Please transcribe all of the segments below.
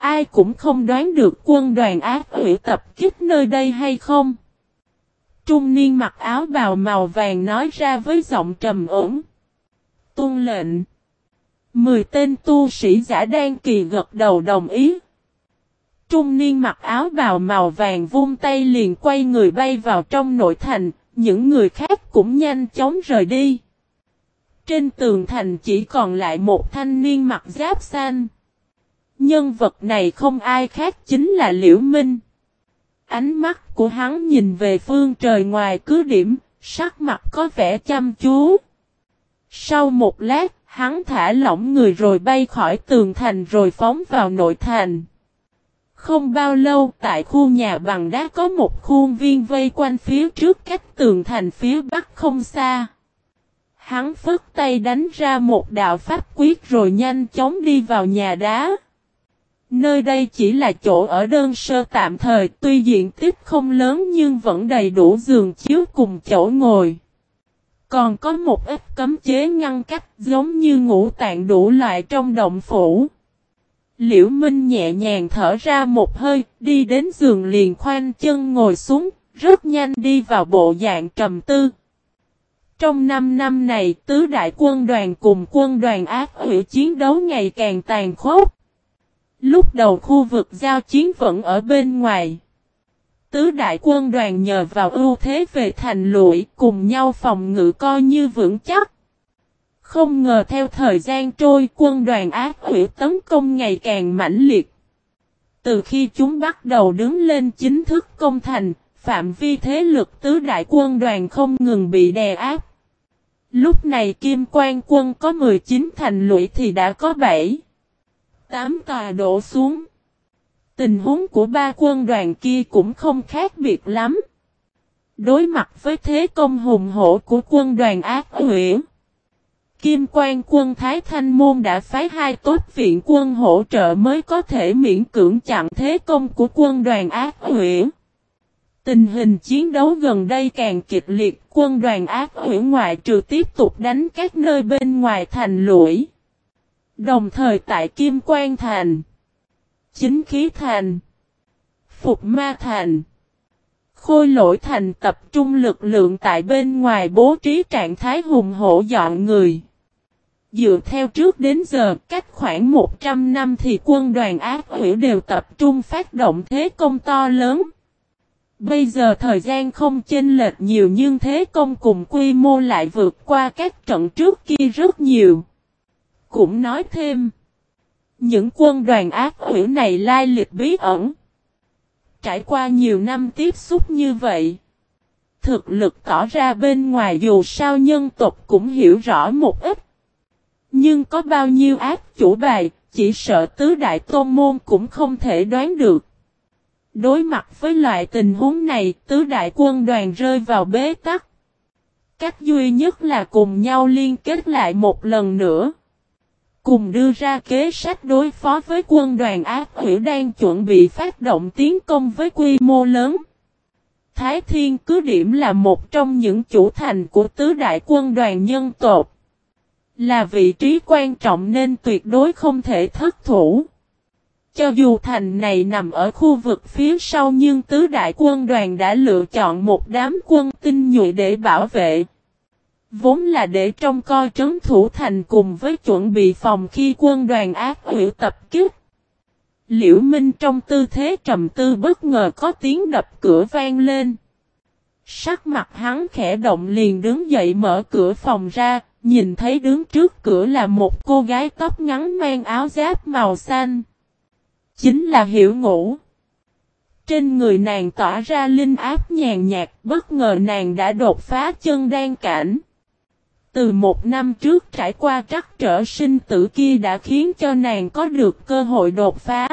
Ai cũng không đoán được quân đoàn ác quỷ tập kích nơi đây hay không. Trung niên mặc áo bào màu vàng nói ra với giọng trầm ổn. Tuân lệnh. 10 tên tu sĩ giả đan kỳ gật đầu đồng ý. Trung niên mặc áo bào màu vàng vung tay liền quay người bay vào trong nội thành, những người khác cũng nhanh chóng rời đi. Trên tường thành chỉ còn lại một thanh niên mặc giáp xanh. Nhân vật này không ai khác chính là Liễu Minh. Ánh mắt của hắn nhìn về phương trời ngoài cứ điểm, sắc mặt có vẻ chăm chú. Sau một lát, hắn thả lỏng người rồi bay khỏi tường thành rồi phóng vào nội thành. Không bao lâu, tại khu nhà bằng đá có một khuôn viên vây quanh phía trước cách tường thành phía bắc không xa. Hắn phất tay đánh ra một đạo pháp quyết rồi nhanh chóng đi vào nhà đá. Nơi đây chỉ là chỗ ở đơn sơ tạm thời, tuy diện tích không lớn nhưng vẫn đầy đủ giường chiếu cùng chỗ ngồi. Còn có một ít cấm chế ngăn cách giống như ngũ tạng đủ loại trong động phủ. Liễu Minh nhẹ nhàng thở ra một hơi, đi đến giường liền khoanh chân ngồi xuống, rất nhanh đi vào bộ dạng trầm tư. Trong 5 năm này, tứ đại quân đoàn cùng quân đoàn ác quỷ chiến đấu ngày càng tàn khốc. Lúc đầu khu vực giao chiến vẫn ở bên ngoài. Tứ đại quân đoàn nhờ vào ưu thế về thành lũy cùng nhau phòng ngự coi như vững chắc. Không ngờ theo thời gian trôi quân đoàn ác quỷ tấn công ngày càng mãnh liệt. Từ khi chúng bắt đầu đứng lên chính thức công thành, phạm vi thế lực tứ đại quân đoàn không ngừng bị đè áp. Lúc này Kim Quan quân có 19 thành lũy thì đã có 8 tòa đổ xuống. Tình huống của ba quân đoàn kia cũng không khác biệt lắm. Đối mặt với thế công hùng hổ của quân đoàn ác quỷ, Kim Quan quân Thái Thanh Môn đã phái 2 tốt viện quân hỗ trợ mới có thể miễn cưỡng chặn thế công của quân đoàn ác quỷ. Tình hình chiến đấu gần đây càng kịch liệt, quân đoàn ác quỷ ngoại trừ tiếp tục đánh các nơi bên ngoài thành lũy. Đồng thời tại Kim Quan Thành, Chính Khí Thành, Phục Ma Thành, Khôi Lỗi Thành tập trung lực lượng tại bên ngoài bố trí trạng thái hùng hổ dọn người. Dựa theo trước đến giờ, cách khoảng 100 năm thì quân đoàn ác quỷ đều tập trung phát động thế công to lớn. Bây giờ thời gian không chênh lệch nhiều nhưng thế công cùng quy mô lại vượt qua các trận trước kia rất nhiều. Cũng nói thêm, những quân đoàn ác quỷ này lai lịch bí ẩn. Trải qua nhiều năm tiếp xúc như vậy, thực lực tỏ ra bên ngoài dù sao nhân tộc cũng hiểu rõ một ít. Nhưng có bao nhiêu ác chủ bài, chỉ sợ tứ đại tôn môn cũng không thể đoán được. Đối mặt với loại tình huống này, tứ đại quân đoàn rơi vào bế tắc. Cách duy nhất là cùng nhau liên kết lại một lần nữa. Cùng đưa ra kế sách đối phó với quân đoàn ác quỷ đang chuẩn bị phát động tiến công với quy mô lớn. Thái Thiên cứ điểm là một trong những chủ thành của tứ đại quân đoàn nhân tộc. Là vị trí quan trọng nên tuyệt đối không thể thất thủ. Cho dù thành này nằm ở khu vực phía sau nhưng tứ đại quân đoàn đã lựa chọn một đám quân tinh nhuệ để bảo vệ. Vốn là để trông coi trấn thủ thành cùng với chuẩn bị phòng khi quân đoàn ác quỷ tập kích. Liễu Minh trong tư thế trầm tư bất ngờ có tiếng đập cửa vang lên. Sắc mặt hắn khẽ động liền đứng dậy mở cửa phòng ra, nhìn thấy đứng trước cửa là một cô gái tóc ngắn mang áo giáp màu xanh. Chính là Hiểu Ngũ. Trên người nàng tỏa ra linh áp nhàn nhạt, bất ngờ nàng đã đột phá chân đan cảnh. Từ 1 năm trước trải qua trắc trở sinh tử kia đã khiến cho nàng có được cơ hội đột phá.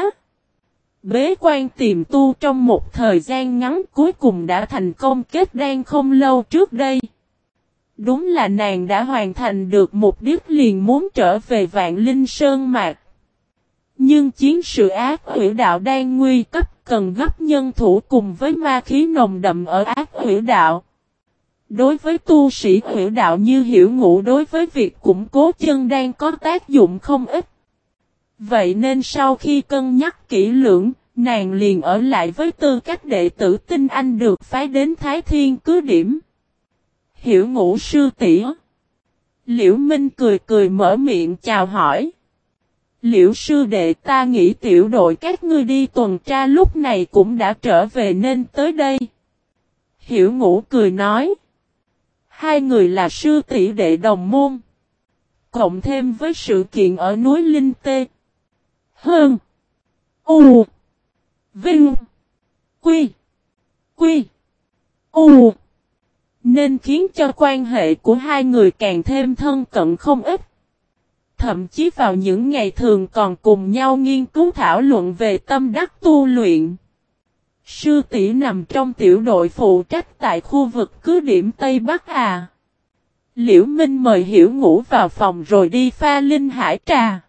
Bế quan tìm tu trong một thời gian ngắn cuối cùng đã thành công kết đan không lâu trước đây. Đúng là nàng đã hoàn thành được mục đích liền muốn trở về Vạn Linh Sơn Mạc. Nhưng chiến sự ác quỷ đạo đang nguy cấp cần gấp nhân thủ cùng với ma khí nồng đậm ở ác quỷ đạo. Đối với tu sĩ quỷ đạo như Hiểu Ngũ đối với việc củng cố chân đan có tác dụng không ít. Vậy nên sau khi cân nhắc kỹ lưỡng, nàng liền ở lại với tư cách đệ tử tinh anh được phái đến Thái Thiên cứ điểm. Hiểu Ngũ sư tỷ. Liễu Minh cười cười mở miệng chào hỏi. Liễu sư đệ, ta nghĩ tiểu đội các ngươi đi tuần tra lúc này cũng đã trở về nên tới đây. Hiểu Ngũ cười nói. Hai người là sư tỷ đệ đồng môn. Cộng thêm với sự kiện ở núi Linh Tê. Hơn. U. Vinh. Quy. Quy. U. Nên khiến cho quan hệ của hai người càng thêm thân cận không ít. Thậm chí vào những ngày thường còn cùng nhau nghiên cứu thảo luận về tâm đắc tu luyện. Sư tỷ nằm trong tiểu đội phụ trách tại khu vực cứ điểm Tây Bắc à. Liễu Minh mời Hiểu Ngũ vào phòng rồi đi pha linh hải trà.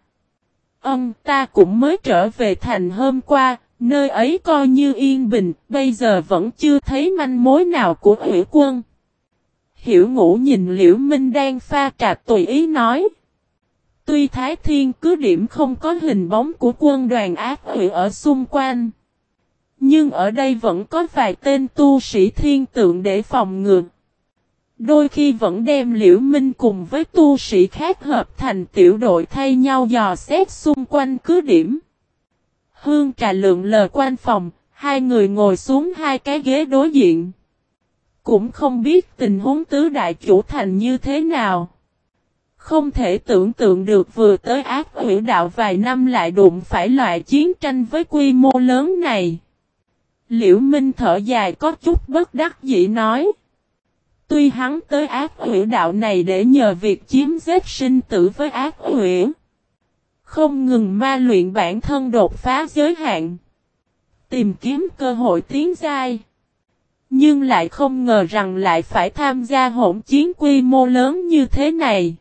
Ta cũng mới trở về thành hôm qua, nơi ấy coi như yên bình, bây giờ vẫn chưa thấy manh mối nào của Hủy Quân. Hiểu Ngũ nhìn Liễu Minh đang pha trà tùy ý nói. Tuy Thái Thiên cứ điểm không có hình bóng của quân đoàn ác quỷ ở xung quanh, nhưng ở đây vẫn có vài tên tu sĩ thiên tượng để phòng ngừa. Đôi khi vẫn đem Liễu Minh cùng với tu sĩ khác hợp thành tiểu đội thay nhau dò xét xung quanh cứ điểm. Hương trà lượn lờ quanh phòng, hai người ngồi xuống hai cái ghế đối diện. Cũng không biết tình huống tứ đại chủ thành như thế nào. Không thể tưởng tượng được vừa tới ác quỷ đạo vài năm lại đụng phải loại chiến tranh với quy mô lớn này. Liễu Minh thở dài có chút bất đắc dĩ nói. Tuy hắn tới ác quỷ đạo này để nhờ việc chiếm giết sinh tử với ác quỷ, không ngừng ma luyện bản thân đột phá giới hạn, tìm kiếm cơ hội tiến giai. Nhưng lại không ngờ rằng lại phải tham gia hỗn chiến quy mô lớn như thế này.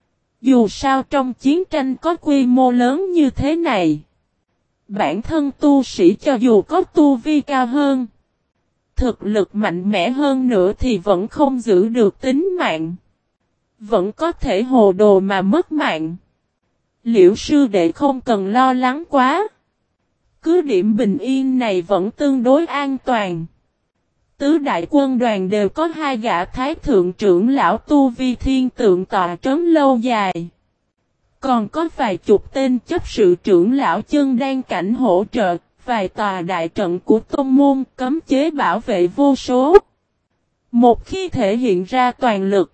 Dù sao trong chiến tranh có quy mô lớn như thế này, bản thân tu sĩ cho dù có tu vi cao hơn, thực lực mạnh mẽ hơn nữa thì vẫn không giữ được tính mạng. Vẫn có thể hồ đồ mà mất mạng. Liễu sư đệ không cần lo lắng quá. Cứ điểm bình yên này vẫn tương đối an toàn. Tứ đại quân đoàn đều có hai gã thái thượng trưởng lão tu vi thiên tượng tọa trấn lâu dài. Còn có vài chục tên chấp sự trưởng lão chân đan cảnh hỗ trợ, vài tòa đại trận của tôn môn cấm chế bảo vệ vô số. Một khi thể hiện ra toàn lực,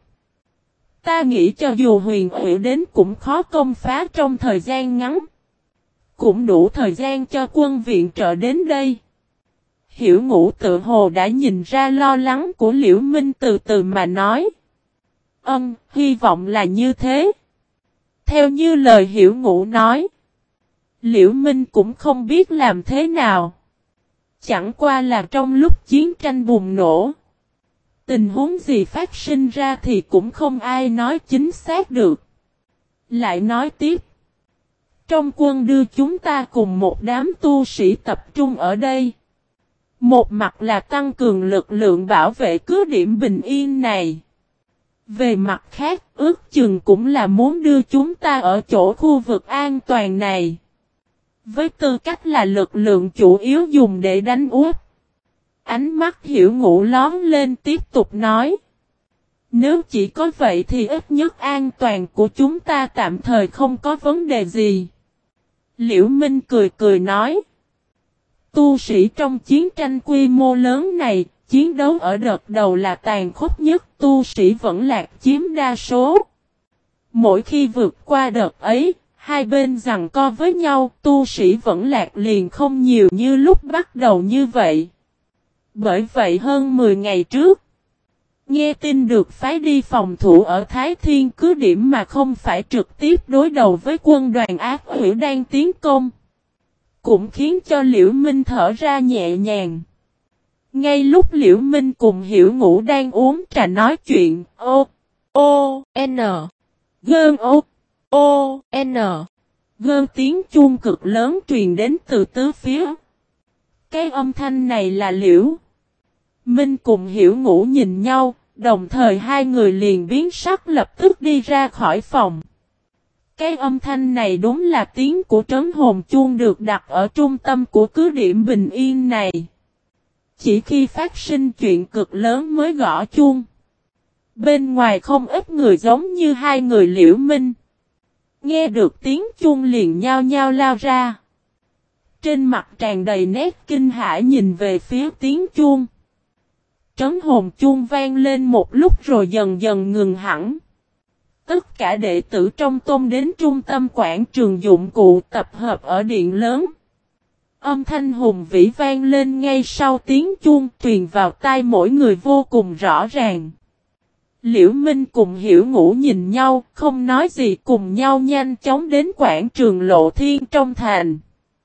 ta nghĩ cho dù huyền ủy đến cũng khó công phá trong thời gian ngắn. Cũng đủ thời gian cho quân viện trợ đến đây. Hiểu Ngũ tự hồ đã nhìn ra lo lắng của Liễu Minh từ từ mà nói. Hy vọng là như thế. Theo như lời Hiểu Ngũ nói, Liễu Minh cũng không biết làm thế nào. Chẳng qua là trong lúc chiến tranh bùng nổ, tình huống gì phát sinh ra thì cũng không ai nói chính xác được. Lại nói tiếp. Trong quân đưa chúng ta cùng một đám tu sĩ tập trung ở đây. Một mặt là tăng cường lực lượng bảo vệ cứ điểm bình yên này. Về mặt khác, ước chừng cũng là muốn đưa chúng ta ở chỗ khu vực an toàn này. Với tư cách là lực lượng chủ yếu dùng để đánh úp. Ánh mắt Hiểu Ngũ lón lên tiếp tục nói. Nếu chỉ có vậy thì ít nhất an toàn của chúng ta tạm thời không có vấn đề gì. Liễu Minh cười cười nói. Tu sĩ trong chiến tranh quy mô lớn này, chiến đấu ở đợt đầu là tàn khốc nhất, tu sĩ vẫn lạc chiếm đa số. Mỗi khi vượt qua đợt ấy, hai bên giằng co với nhau, tu sĩ vẫn lạc liền không nhiều như lúc bắt đầu như vậy. Bởi vậy hơn 10 ngày trước, nghe tin được phái đi phòng thủ ở Thái Thiên cứ điểm mà không phải trực tiếp đối đầu với quân đoàn ác quỷ đang tiến công. Cũng khiến cho Liễu Minh thở ra nhẹ nhàng. Ngay lúc Liễu Minh cùng Hiểu Ngũ đang uống trà nói chuyện, gơn tiếng chuông cực lớn truyền đến từ tứ phía. Cái âm thanh này là Liễu Minh cùng Hiểu Ngũ nhìn nhau, đồng thời hai người liền biến sắc lập tức đi ra khỏi phòng. Cái âm thanh này đúng là tiếng của trấn hồn chuông được đặt ở trung tâm của cứ điểm bình yên này. Chỉ khi phát sinh chuyện cực lớn mới gõ chuông. Bên ngoài không ít người giống như hai người Liễu Minh. Nghe được tiếng chuông liền nhao nhao lao ra. Trên mặt tràn đầy nét kinh hãi nhìn về phía tiếng chuông. Trấn hồn chuông vang lên một lúc rồi dần dần ngừng hẳn. Tất cả đệ tử trong tôn đến trung tâm quảng trường dụng cụ tập hợp ở điện lớn. Âm thanh hùng vĩ vang lên ngay sau tiếng chuông truyền vào tai mỗi người vô cùng rõ ràng. Liễu Minh cùng Hiểu Ngũ nhìn nhau, không nói gì cùng nhau nhanh chóng đến quảng trường Lộ Thiên trong thành.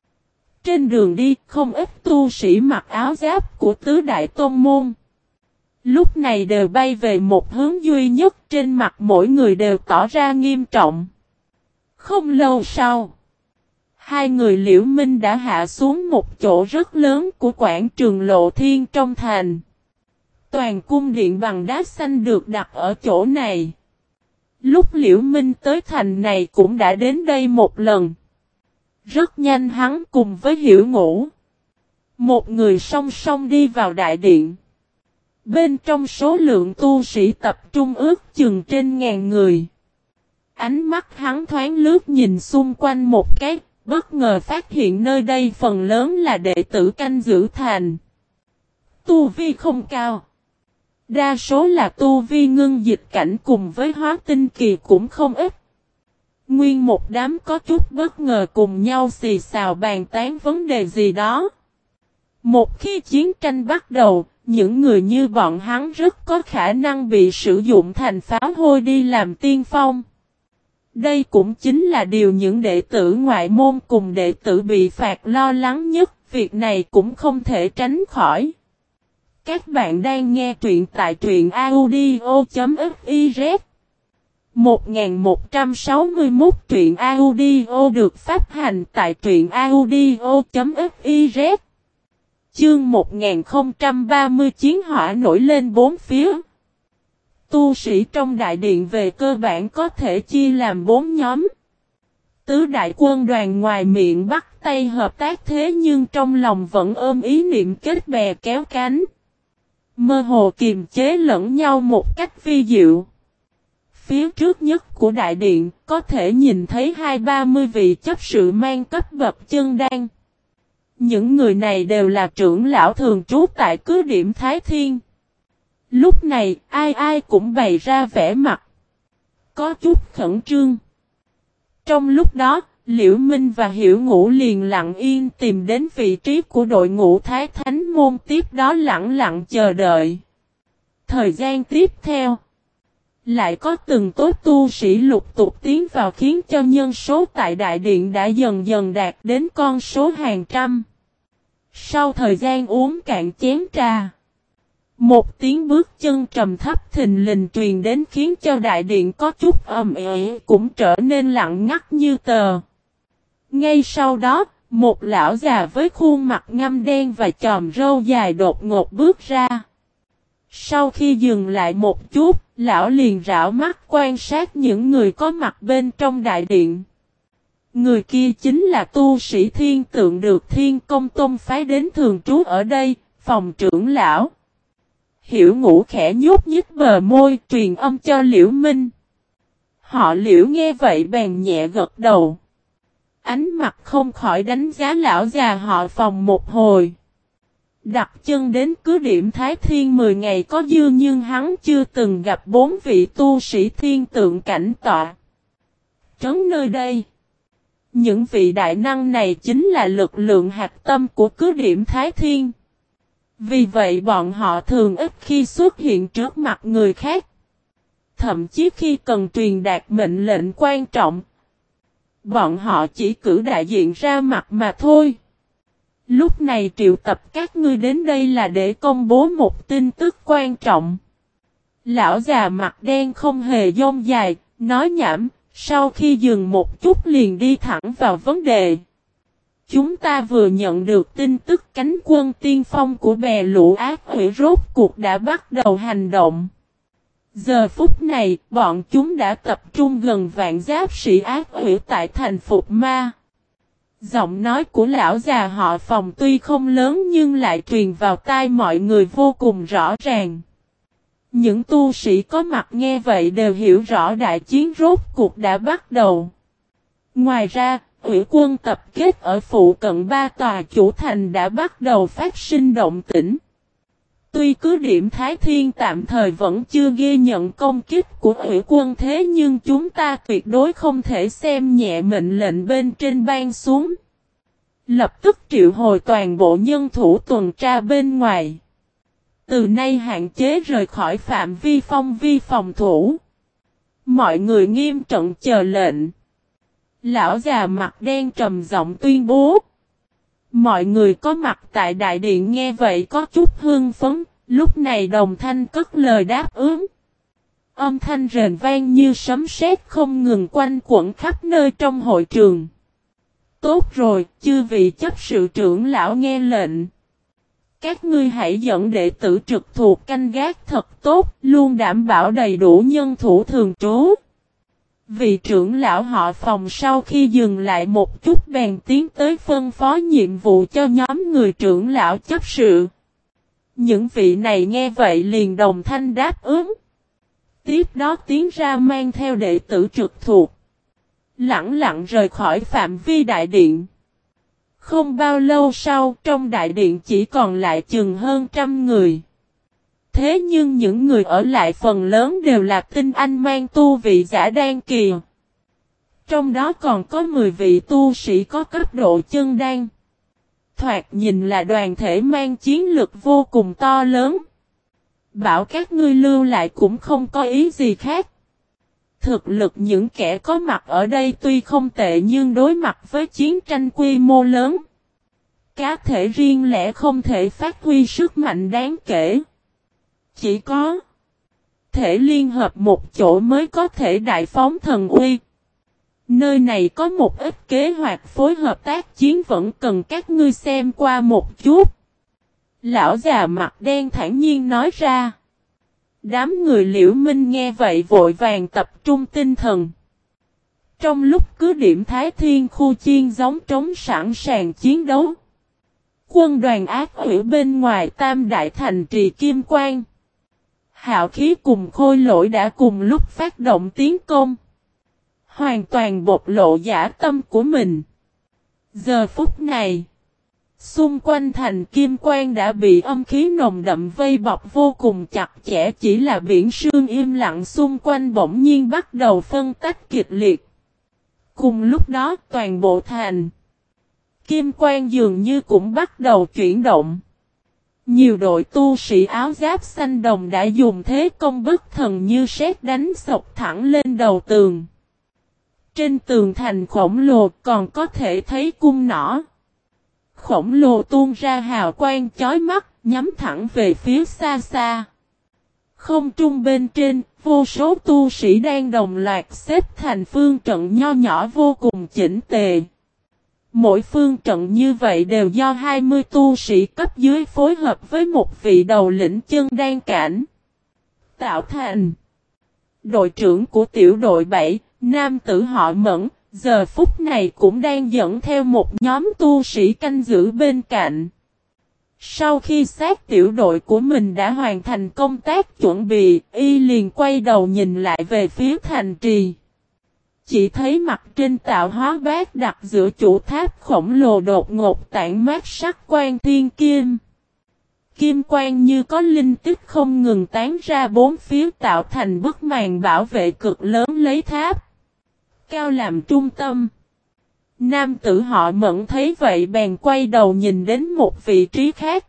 Trên đường đi, không ít tu sĩ mặc áo giáp của tứ đại tôn môn. Lúc này đều bay về một hướng duy nhất, trên mặt mỗi người đều tỏ ra nghiêm trọng. Không lâu sau, hai người Liễu Minh đã hạ xuống một chỗ rất lớn của quảng trường Lộ Thiên trong thành. Toàn cung điện bằng đá xanh được đặt ở chỗ này. Lúc Liễu Minh tới thành này cũng đã đến đây một lần. Rất nhanh hắn cùng với Hiểu Ngũ. Một người song song đi vào đại điện. Bên trong số lượng tu sĩ tập trung ước chừng trên ngàn người. Ánh mắt hắn thoáng lướt nhìn xung quanh một cái, bất ngờ phát hiện nơi đây phần lớn là đệ tử canh giữ thành. Tu vi không cao. Đa số là tu vi ngưng dịch cảnh cùng với hóa tinh kỳ cũng không ít. Nguyên một đám có chút bất ngờ cùng nhau xì xào bàn tán vấn đề gì đó. Một khi chiến tranh bắt đầu, những người như bọn hắn rất có khả năng bị sử dụng thành pháo hôi đi làm tiên phong. Đây cũng chính là điều những đệ tử ngoại môn cùng đệ tử bị phạt lo lắng nhất, việc này cũng không thể tránh khỏi. Các bạn đang nghe truyện tại truyện audio.fiz 1161 truyện audio được phát hành tại truyện audio.fiz. Chương 1030 chiến hỏa nổi lên bốn phía. Tu sĩ trong đại điện về cơ bản có thể chia làm 4 nhóm. Tứ đại quân đoàn ngoài miệng bắt tay hợp tác thế nhưng trong lòng vẫn ôm ý niệm kết bè kéo cánh. Mơ hồ kiềm chế lẫn nhau một cách vi diệu. Phía trước nhất của đại điện có thể nhìn thấy 20-30 vị chấp sự mang cấp bậc chân đan. Những người này đều là trưởng lão thường trú tại cứ điểm Thái Thiên. Lúc này ai ai cũng bày ra vẻ mặt. Có chút khẩn trương. Trong lúc đó, Liễu Minh và Hiểu Ngũ liền lặng yên tìm đến vị trí của đội ngũ Thái Thánh môn tiếp đó lặng lặng chờ đợi. Thời gian tiếp theo, lại có từng tốt tu sĩ lục tục tiến vào khiến cho nhân số tại đại điện đã dần dần đạt đến con số hàng trăm. Sau thời gian uống cạn chén trà, một tiếng bước chân trầm thấp thình lình truyền đến khiến cho đại điện có chút ầm ĩ cũng trở nên lặng ngắt như tờ. Ngay sau đó, một lão già với khuôn mặt ngăm đen và chòm râu dài đột ngột bước ra. Sau khi dừng lại một chút, lão liền rảo mắt quan sát những người có mặt bên trong đại điện. Người kia chính là tu sĩ Thiên Tượng được Thiên Công Tôn phái đến thường trú ở đây, phòng trưởng lão. Hiểu Ngũ khẽ nhúc nhích bờ môi truyền âm cho Liễu Minh. Họ Liễu nghe vậy bèn nhẹ gật đầu. Ánh mặt không khỏi đánh giá lão già họ phòng một hồi. Đặt chân đến cứ điểm Thái Thiên 10 ngày có dư nhưng hắn chưa từng gặp 4 vị tu sĩ thiên tượng cảnh tọa. Trấn nơi đây. Những vị đại năng này chính là lực lượng hạch tâm của cứ điểm Thái Thiên. Vì vậy bọn họ thường ít khi xuất hiện trước mặt người khác. Thậm chí khi cần truyền đạt mệnh lệnh quan trọng, bọn họ chỉ cử đại diện ra mặt mà thôi. Lúc này triệu tập các ngươi đến đây là để công bố một tin tức quan trọng. Lão già mặt đen không hề dông dài, nói nhảm, sau khi dừng một chút liền đi thẳng vào vấn đề. Chúng ta vừa nhận được tin tức cánh quân tiên phong của bè lũ ác quỷ rốt cuộc đã bắt đầu hành động. Giờ phút này, bọn chúng đã tập trung gần vạn giáp sĩ ác quỷ tại thành Phục Ma. Giọng nói của lão già họ Phòng tuy không lớn nhưng lại truyền vào tai mọi người vô cùng rõ ràng. Những tu sĩ có mặt nghe vậy đều hiểu rõ đại chiến rốt cuộc đã bắt đầu. Ngoài ra, quỷ quân tập kết ở phụ cận 3 tòa chủ thành đã bắt đầu phát sinh động tĩnh. Tuy cứ điểm Thái Thiên tạm thời vẫn chưa ghi nhận công kích của quỷ quân thế nhưng chúng ta tuyệt đối không thể xem nhẹ mệnh lệnh bên trên ban xuống. Lập tức triệu hồi toàn bộ nhân thủ tuần tra bên ngoài. Từ nay hạn chế rời khỏi phạm vi phong vi phòng thủ. Mọi người nghiêm trận chờ lệnh. Lão già mặt đen trầm giọng tuyên bố. Mọi người có mặt tại đại điện nghe vậy có chút hưng phấn, lúc này đồng thanh cất lời đáp ứng. Âm thanh rền vang như sấm sét không ngừng quanh quẩn khắp nơi trong hội trường. Tốt rồi, chư vị chấp sự trưởng lão nghe lệnh. Các ngươi hãy dẫn đệ tử trực thuộc canh gác thật tốt, luôn đảm bảo đầy đủ nhân thủ thường trú. Vị trưởng lão họ Phòng sau khi dừng lại một chút bèn tiến tới phân phó nhiệm vụ cho nhóm người trưởng lão chấp sự. Những vị này nghe vậy liền đồng thanh đáp ứng. Tiếp đó tiến ra mang theo đệ tử trực thuộc. Lặng lặng rời khỏi phạm vi đại điện. Không bao lâu sau trong đại điện chỉ còn lại chừng hơn 100 người. Thế nhưng những người ở lại phần lớn đều là tinh anh mang tu vị giả đan kỳ. Trong đó còn có 10 vị tu sĩ có cấp độ chân đan. Thoạt nhìn là đoàn thể mang chiến lực vô cùng to lớn. Bảo các ngươi lưu lại cũng không có ý gì khác. Thực lực những kẻ có mặt ở đây tuy không tệ nhưng đối mặt với chiến tranh quy mô lớn. Cá thể riêng lẻ không thể phát huy sức mạnh đáng kể. Chỉ có thể liên hợp một chỗ mới có thể đại phóng thần uy. Nơi này có một ít kế hoạch phối hợp tác chiến vẫn cần các ngươi xem qua một chút. Lão già mặt đen thản nhiên nói ra. Đám người Liễu Minh nghe vậy vội vàng tập trung tinh thần. Trong lúc cứ điểm Thái Thiên khu chiên giống trống sẵn sàng chiến đấu. Quân đoàn ác quỷ bên ngoài Tam Đại Thành trì Kim Quang. Hạo Khí cùng Khôi Lỗi đã cùng lúc phát động tiến công. Hoàn toàn bộc lộ dã tâm của mình. Giờ phút này, xung quanh thành Kim Quang đã bị âm khí nồng đậm vây bọc vô cùng chặt chẽ, chỉ là biển sương im lặng xung quanh bỗng nhiên bắt đầu phân tách kịch liệt. Cùng lúc đó toàn bộ thành Kim Quang dường như cũng bắt đầu chuyển động. Nhiều đội tu sĩ áo giáp xanh đồng đã dùng thế công bất thần như sét đánh sộc thẳng lên đầu tường. Trên tường thành khổng lồ còn có thể thấy cung nỏ. Khổng lồ tuôn ra hào quang chói mắt, nhắm thẳng về phía xa xa. Không trung bên trên, vô số tu sĩ đang đồng loạt xếp thành phương trận nho nhỏ vô cùng chỉnh tề. Mỗi phương trận như vậy đều do 20 tu sĩ cấp dưới phối hợp với một vị đầu lĩnh chân đan cảnh tạo thành. Đội trưởng của tiểu đội 7, nam tử họ Mẫn, giờ phút này cũng đang dẫn theo một nhóm tu sĩ canh giữ bên cạnh. Sau khi xác tiểu đội của mình đã hoàn thành công tác chuẩn bị, y liền quay đầu nhìn lại về phía thành trì. Chỉ thấy mặt trên tạo hóa bát đặt giữa chủ tháp khổng lồ đột ngột tản mát sắc quang thiên kim. Kim quang như có linh tích không ngừng tán ra bốn phía tạo thành bức màn bảo vệ cực lớn lấy tháp cao làm trung tâm. Nam tử họ Mẫn thấy vậy bèn quay đầu nhìn đến một vị trí khác.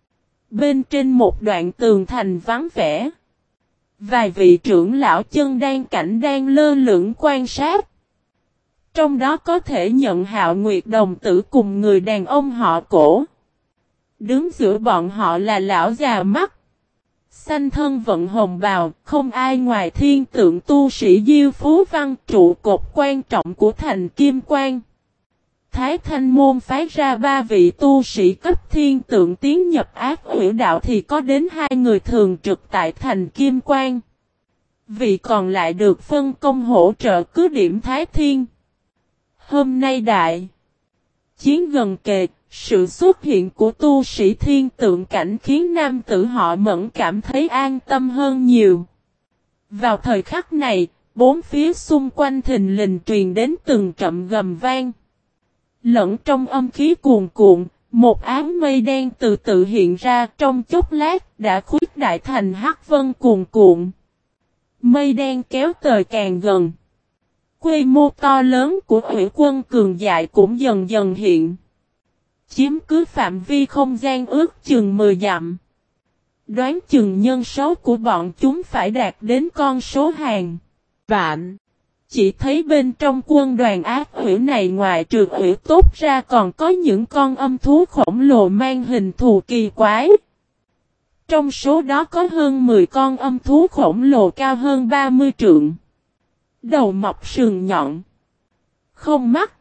Bên trên một đoạn tường thành vắng vẻ. Vài vị trưởng lão chân đan cảnh đang lơ lửng quan sát. Trong đó có thể nhận Hạo Nguyệt đồng tử cùng người đàn ông họ Cổ. Đứng giữa bọn họ là lão già mắt xanh thân vận hồng bào, không ai ngoài thiên tượng tu sĩ Diêu Phú Văn, trụ cột quan trọng của thành Kim Quang. Thái Thanh môn phái ra 3 vị tu sĩ cấp thiên tượng tiến nhập ác quỷ đạo thì có đến 2 người thường trực tại thành Kim Quang. Vị còn lại được phân công hỗ trợ cứ điểm Thái Thiên. Hôm nay đại chiến gần kề, sự xuất hiện của tu sĩ thiên tượng cảnh khiến nam tử họ Mẫn cảm thấy an tâm hơn nhiều. Vào thời khắc này, bốn phía xung quanh thình lình truyền đến từng trận gầm vang. Lẫn trong âm khí cuồn cuộn, một áng mây đen từ từ hiện ra trong chốc lát đã khuếch đại thành hắc vân cuồn cuộn. Mây đen kéo tới càng gần. Quy mô to lớn của Hủy quân cường đại cũng dần dần hiện. Chiếm cứ phạm vi không gian ước chừng 10 dặm. Đoán chừng nhân số của bọn chúng phải đạt đến con số hàng vạn. Chỉ thấy bên trong quân đoàn ác hủy này ngoài trừ hủy tốt ra còn có những con âm thú khổng lồ mang hình thù kỳ quái. Trong số đó có hơn 10 con âm thú khổng lồ cao hơn 30 trượng. Đầu mọc sừng nhọn. Không mắt.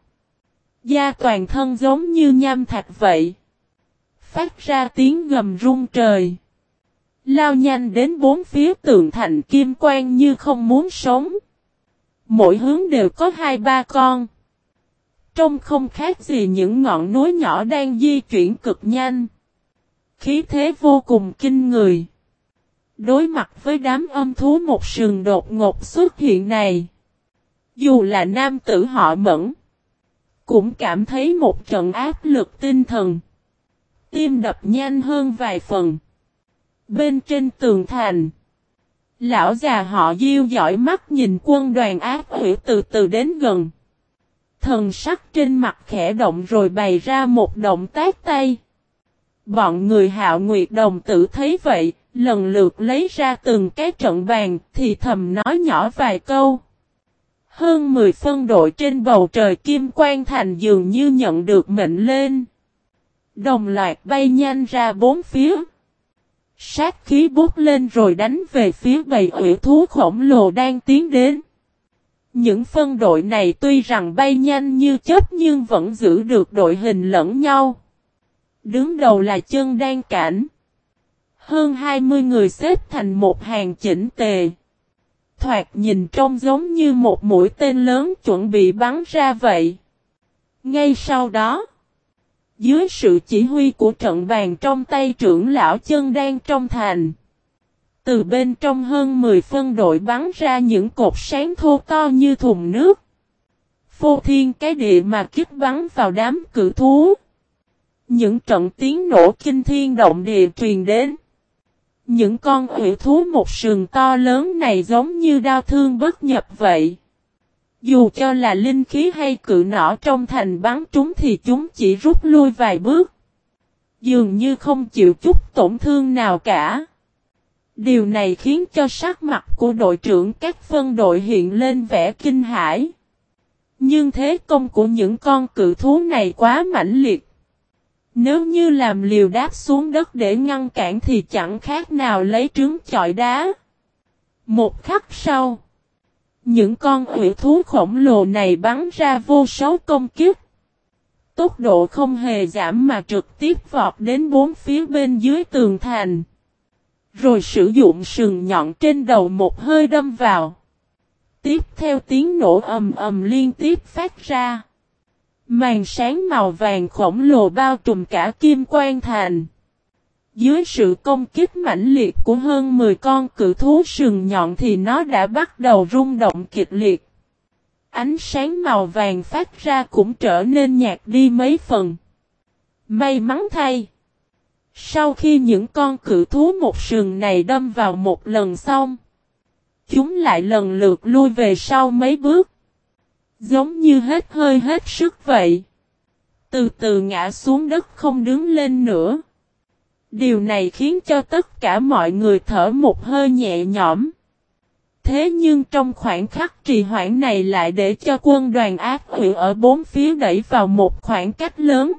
Da toàn thân giống như nham thạch vậy. Phát ra tiếng gầm rung trời. Lao nhanh đến bốn phía tường thành kim quang như không muốn sống. Mỗi hướng đều có 2-3 con. Trông không khác gì những ngọn núi nhỏ đang di chuyển cực nhanh. Khí thế vô cùng kinh người. Đối mặt với đám âm thú một sừng đột ngột xuất hiện này. Dù là nam tử họ Mẫn. Cũng cảm thấy một trận áp lực tinh thần. Tim đập nhanh hơn vài phần. Bên trên tường thành. Lão già họ Diêu dõi mắt nhìn quân đoàn ác hủy từ từ đến gần. Thần sắc trên mặt khẽ động rồi bày ra một động tác tay. Bọn người Hạo Nguyệt đồng tử thấy vậy, lần lượt lấy ra từng cái trận bàn thì thầm nói nhỏ vài câu. Hơn 10 phân đội trên bầu trời kim quang thành dường như nhận được mệnh lên. Đồng loạt bay nhanh ra bốn phía. Sát khí bút lên rồi đánh về phía bầy hủy thú khổng lồ đang tiến đến. Những phân đội này tuy rằng bay nhanh như chớp nhưng vẫn giữ được đội hình lẫn nhau. Đứng đầu là Chân Đan Cảnh. Hơn 20 người xếp thành một hàng chỉnh tề. Thoạt nhìn trông giống như một mũi tên lớn chuẩn bị bắn ra vậy. Ngay sau đó, dưới sự chỉ huy của trận bàn trong tay trưởng lão Chân Đan trong thành, từ bên trong hơn 10 phân đội bắn ra những cột sáng thô to như thùng nước. Phô thiên cái địa mà kích bắn vào đám cự thú. Những trận tiếng nổ kinh thiên động địa truyền đến. Những con hủy thú một sừng to lớn này giống như đao thương bất nhập vậy. Dù cho là linh khí hay cự nỏ trong thành bắn trúng thì chúng chỉ rút lui vài bước. Dường như không chịu chút tổn thương nào cả. Điều này khiến cho sắc mặt của đội trưởng các phân đội hiện lên vẻ kinh hãi. Nhưng thế công của những con cự thú này quá mãnh liệt. Nếu như làm liều đáp xuống đất để ngăn cản thì chẳng khác nào lấy trứng chọi đá. Một khắc sau, những con hủy thú khổng lồ này bắn ra vô số công kích. Tốc độ không hề giảm mà trực tiếp vọt đến bốn phía bên dưới tường thành. Rồi sử dụng sừng nhọn trên đầu một hơi đâm vào. Tiếp theo tiếng nổ ầm ầm liên tiếp phát ra. Màn sáng màu vàng khổng lồ bao trùm cả Kim Quan Thành. Dưới sự công kích mãnh liệt của hơn 10 con cự thú sừng nhọn thì nó đã bắt đầu rung động kịch liệt. Ánh sáng màu vàng phát ra cũng trở nên nhạt đi mấy phần. May mắn thay. Sau khi những con cự thú một sừng này đâm vào một lần xong, chúng lại lần lượt lui về sau mấy bước. Giống như hết hơi hết sức vậy. Từ từ ngã xuống đất không đứng lên nữa. Điều này khiến cho tất cả mọi người thở một hơi nhẹ nhõm. Thế nhưng trong khoảnh khắc trì hoãn này lại để cho quân đoàn ác hủy ở bốn phía đẩy vào một khoảng cách lớn.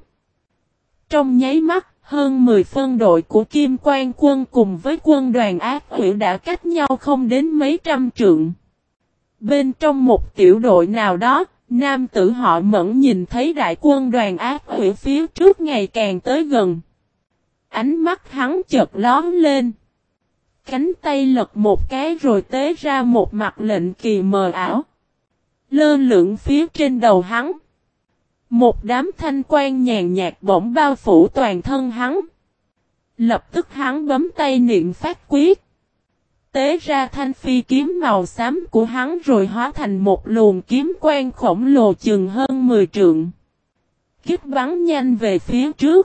Trong nháy mắt, hơn 10 phân đội của Kim Quan quân cùng với quân đoàn ác hủy đã cách nhau không đến mấy trăm trượng. Bên trong một tiểu đội nào đó, nam tử họ Mẫn nhìn thấy đại quân đoàn ác hủy phía trước ngày càng tới gần. Ánh mắt hắn chợt lóm lên. Cánh tay lật một cái rồi tế ra một mặt lệnh kỳ mờ ảo. Lơ lửng phía trên đầu hắn. Một đám thanh quang nhàn nhạt bỗng bao phủ toàn thân hắn. Lập tức hắn bấm tay niệm pháp quyết. Tế ra thanh phi kiếm màu xám của hắn rồi hóa thành một luồng kiếm quang khổng lồ chừng hơn 10 trượng. Kích bắn nhanh về phía trước.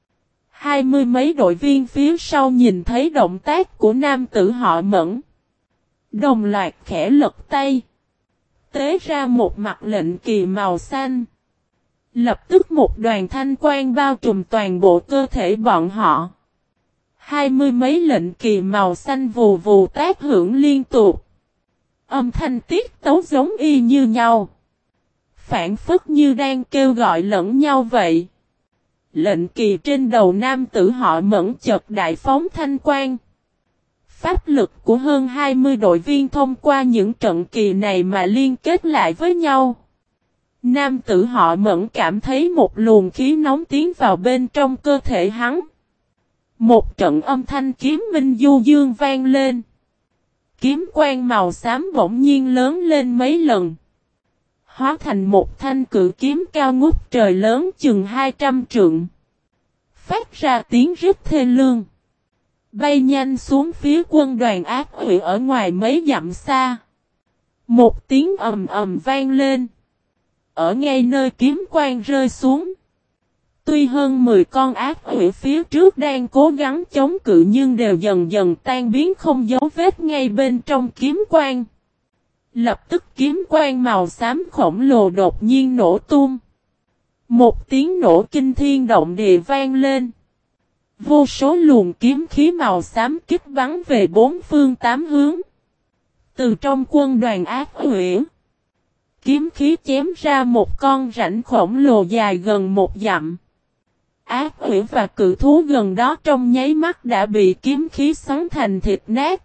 20 mấy đội viên phía sau nhìn thấy động tác của nam tử họ Mẫn. Đồng loạt khẽ lật tay. Tế ra một mặt lệnh kỳ màu xanh. Lập tức một đoàn thanh quang bao trùm toàn bộ cơ thể bọn họ. 20 mấy lệnh kỳ màu xanh vù vù tác hưởng liên tục. Âm thanh tiết tấu giống y như nhau. Phản phất như đang kêu gọi lẫn nhau vậy. Lệnh kỳ trên đầu nam tử họ Mẫn chợt đại phóng thanh quang. Pháp lực của hơn 20 đội viên thông qua những trận kỳ này mà liên kết lại với nhau. Nam tử họ Mẫn cảm thấy một luồng khí nóng tiến vào bên trong cơ thể hắn. Một trận âm thanh kiếm minh du dương vang lên. Kiếm quang màu xám bỗng nhiên lớn lên mấy lần. Hóa thành một thanh cự kiếm cao ngút trời lớn chừng 200 trượng. Phát ra tiếng rít thê lương. Bay nhanh xuống phía quân đoàn ác quỷ ở ngoài mấy dặm xa. Một tiếng ầm ầm vang lên. Ở ngay nơi kiếm quang rơi xuống. Tuy hơn 10 con ác quỷ phía trước đang cố gắng chống cự nhưng đều dần dần tan biến không dấu vết ngay bên trong kiếm quang. Lập tức kiếm quang màu xám khổng lồ đột nhiên nổ tung. Một tiếng nổ kinh thiên động địa vang lên. Vô số luồng kiếm khí màu xám kích bắn về bốn phương tám hướng. Từ trong quân đoàn ác quỷ, kiếm khí chém ra một con rãnh khổng lồ dài gần 1 dặm. Ác quỷ và cự thú gần đó trong nháy mắt đã bị kiếm khí xoắn thành thịt nát.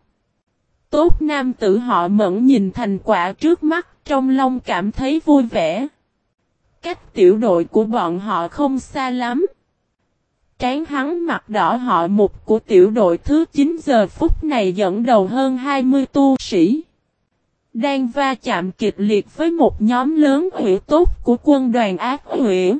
Tốt nam tử họ Mẫn nhìn thành quả trước mắt trong lòng cảm thấy vui vẻ. Cách tiểu đội của bọn họ không xa lắm. Trán hắn mặt đỏ họ Mục của tiểu đội thứ 9 giờ phút này dẫn đầu hơn 20 tu sĩ. Đang va chạm kịch liệt với một nhóm lớn quỷ tốt của quân đoàn ác quỷ.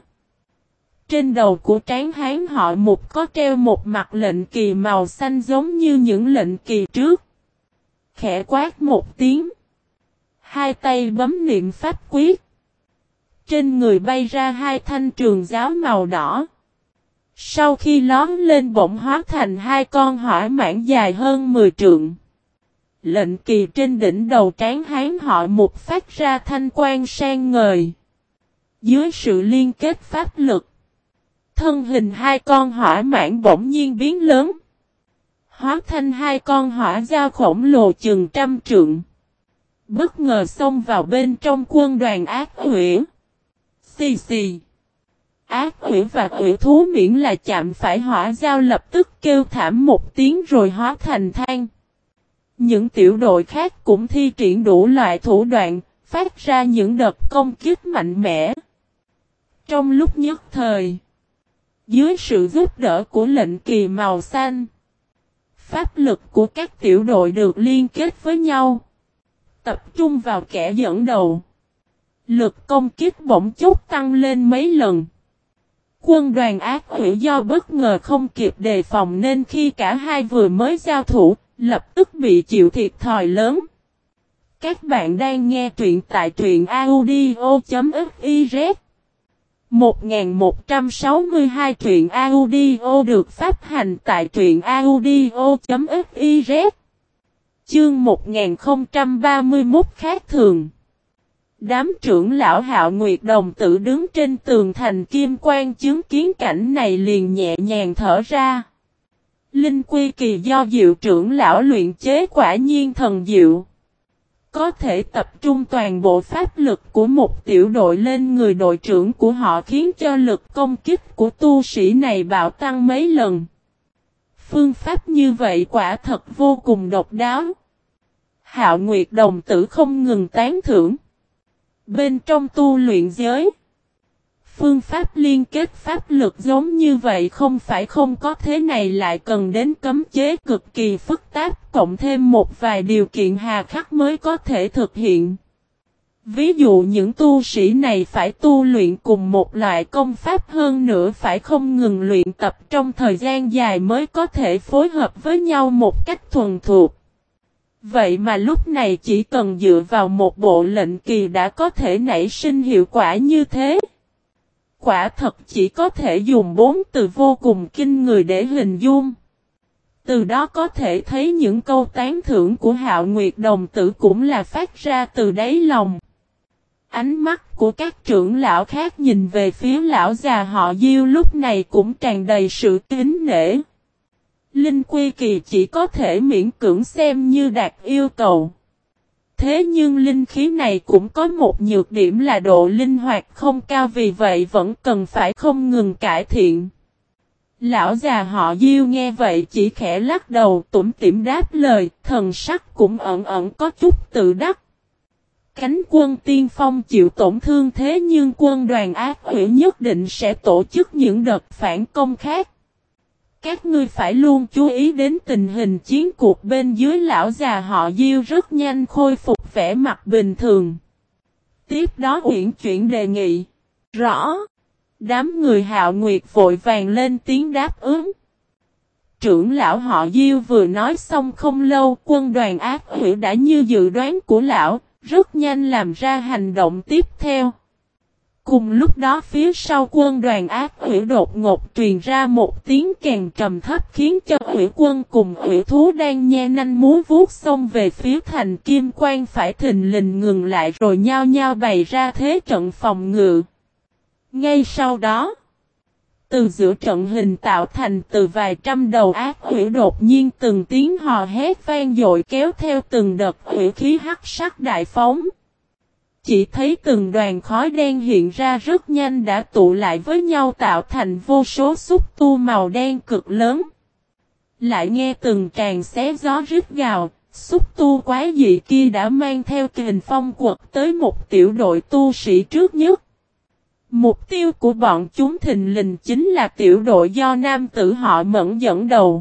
Trên đầu của trán hắn họ Mục có treo một mặt lệnh kỳ màu xanh giống như những lệnh kỳ trước. Khẽ quát một tiếng. Hai tay bấm niệm pháp quyết. Trên người bay ra hai thanh trường giáo màu đỏ. Sau khi lóm lên bỗng hóa thành hai con hỏa mãng dài hơn 10 trượng. Lệnh kỳ trên đỉnh đầu trán hán họ Mục phát ra thanh quang sang ngời. Dưới sự liên kết pháp lực, thân hình hai con hỏa mãng bỗng nhiên biến lớn. Hóa thành hai con hỏa dao khổng lồ chừng 100 trượng. Bất ngờ xông vào bên trong quân đoàn ác quỷ. Xì xì. Ác quỷ và quỷ thú miễn là chạm phải hỏa dao lập tức kêu thảm một tiếng rồi hóa thành than. Những tiểu đội khác cũng thi triển đủ loại thủ đoạn, phát ra những đợt công kích mạnh mẽ. Trong lúc nhất thời, dưới sự giúp đỡ của lệnh kỳ màu xanh, pháp lực của các tiểu đội được liên kết với nhau, tập trung vào kẻ dẫn đầu. Lực công kích bỗng chốc tăng lên mấy lần. Quân đoàn ác quỷ do bất ngờ không kịp đề phòng nên khi cả hai vừa mới giao thủ, lập tức bị chịu thiệt thòi lớn. Các bạn đang nghe truyện tại truyện audio.fiz 1162 truyện audio được phát hành tại truyện audio.fiz. Chương 1031 khác thường. Đám trưởng lão Hạo Nguyệt đồng tử đứng trên tường thành kim quan chứng kiến cảnh này liền nhẹ nhàng thở ra. Linh quy kỳ do Diệu trưởng lão luyện chế quả nhiên thần diệu. Có thể tập trung toàn bộ pháp lực của một tiểu đội lên người đội trưởng của họ khiến cho lực công kích của tu sĩ này bạo tăng mấy lần. Phương pháp như vậy quả thật vô cùng độc đáo. Hạo Nguyệt đồng tử không ngừng tán thưởng. Bên trong tu luyện giới, Phương pháp liên kết pháp lực giống như vậy không phải không có, thế này lại cần đến cấm chế cực kỳ phức tạp, cộng thêm một vài điều kiện hà khắc mới có thể thực hiện. Ví dụ những tu sĩ này phải tu luyện cùng một loại công pháp, hơn nữa phải không ngừng luyện tập trong thời gian dài mới có thể phối hợp với nhau một cách thuần thục. Vậy mà lúc này chỉ cần dựa vào một bộ lệnh kỳ đã có thể nảy sinh hiệu quả như thế. Quả thật chỉ có thể dùng 4 từ vô cùng kinh người để hình dung. Từ đó có thể thấy những câu tán thưởng của Hạo Nguyệt đồng tử cũng là phát ra từ đáy lòng. Ánh mắt của các trưởng lão khác nhìn về phía lão già họ Diêu lúc này cũng tràn đầy sự kính nể. Linh quy kỳ chỉ có thể miễn cưỡng xem như đạt yêu cầu. Thế nhưng linh khí này cũng có một nhược điểm là độ linh hoạt không cao, vì vậy vẫn cần phải không ngừng cải thiện. Lão già họ Diêu nghe vậy chỉ khẽ lắc đầu tủm tỉm đáp lời, thần sắc cũng ẩn ẩn có chút tự đắc. Cánh quân tiên phong chịu tổn thương, thế nhưng quân đoàn ác ủy nhất định sẽ tổ chức những đợt phản công khác. Các ngươi phải luôn chú ý đến tình hình chiến cuộc bên dưới. Lão già họ Diêu rất nhanh khôi phục vẻ mặt bình thường. Tiếp đó uyển chuyển đề nghị. Rõ. Đám người Hạo Nguyệt vội vàng lên tiếng đáp ứng. Trưởng lão họ Diêu vừa nói xong không lâu, quân đoàn ác ủy đã như dự đoán của lão, rất nhanh làm ra hành động tiếp theo. Cùng lúc đó phía sau quân đoàn ác ủy đột ngột truyền ra một tiếng kèn trầm thấp, khiến cho ủy quân cùng ủy thú đang nhe nanh múa vuốt xông về phía thành Kim Quan phải thình lình ngừng lại, rồi nhao nhao bày ra thế trận phòng ngự. Ngay sau đó, từ giữa trận hình tạo thành từ vài trăm đầu ác ủy đột nhiên từng tiếng hò hét vang dội kéo theo từng đợt ủy khí hắc sắc đại phóng. Chỉ thấy từng đoàn khói đen hiện ra rất nhanh đã tụ lại với nhau tạo thành vô số xúc tu màu đen cực lớn. Lại nghe từng tràng xé gió rít gào, xúc tu quái dị kia đã mang theo kình phong quật tới một tiểu đội tu sĩ trước nhất. Mục tiêu của bọn chúng thình lình chính là tiểu đội do nam tử họ Mẫn dẫn đầu.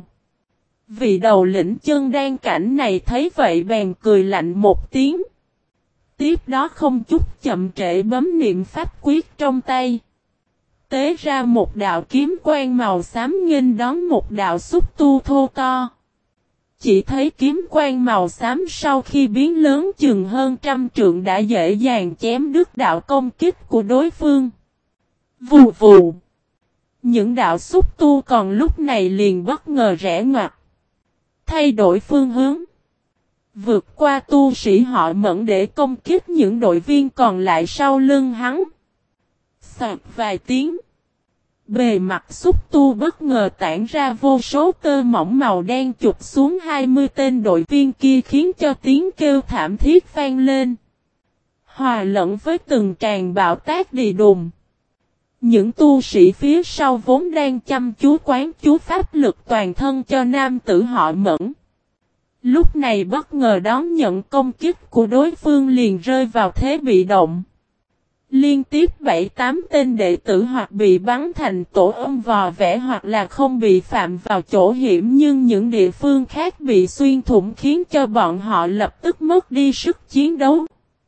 Vị đầu lĩnh chân đan cảnh này thấy vậy bèn cười lạnh một tiếng. Tiếp đó không chút chậm trễ bấm niệm pháp quyết trong tay. Tế ra một đạo kiếm quang màu xám nghênh đón một đạo xúc tu thô to. Chỉ thấy kiếm quang màu xám sau khi biến lớn chừng hơn 100 trượng đã dễ dàng chém đứt đạo công kích của đối phương. Vù vù. Những đạo xúc tu còn lúc này liền bất ngờ rẽ ngoặt. Thay đổi phương hướng. Vượt qua tu sĩ họ Mẫn để công kích những đội viên còn lại sau lưng hắn. Sạc vài tiếng. Bề mặt xúc tu bất ngờ tản ra vô số tơ mỏng màu đen chụp xuống 20 tên đội viên kia, khiến cho tiếng kêu thảm thiết vang lên. Hòa lẫn với từng tràng bão táp đì đùng. Những tu sĩ phía sau vốn đang chăm chú quán chú pháp lực toàn thân cho nam tử họ Mẫn. Lúc này bất ngờ đón nhận công kích của đối phương liền rơi vào thế bị động. Liên tiếp 7-8 tên đệ tử hoặc bị bắn thành tổ ong vò vẽ hoặc là không bị phạm vào chỗ hiểm, nhưng những địa phương khác bị xuyên thủng khiến cho bọn họ lập tức mất đi sức chiến đấu.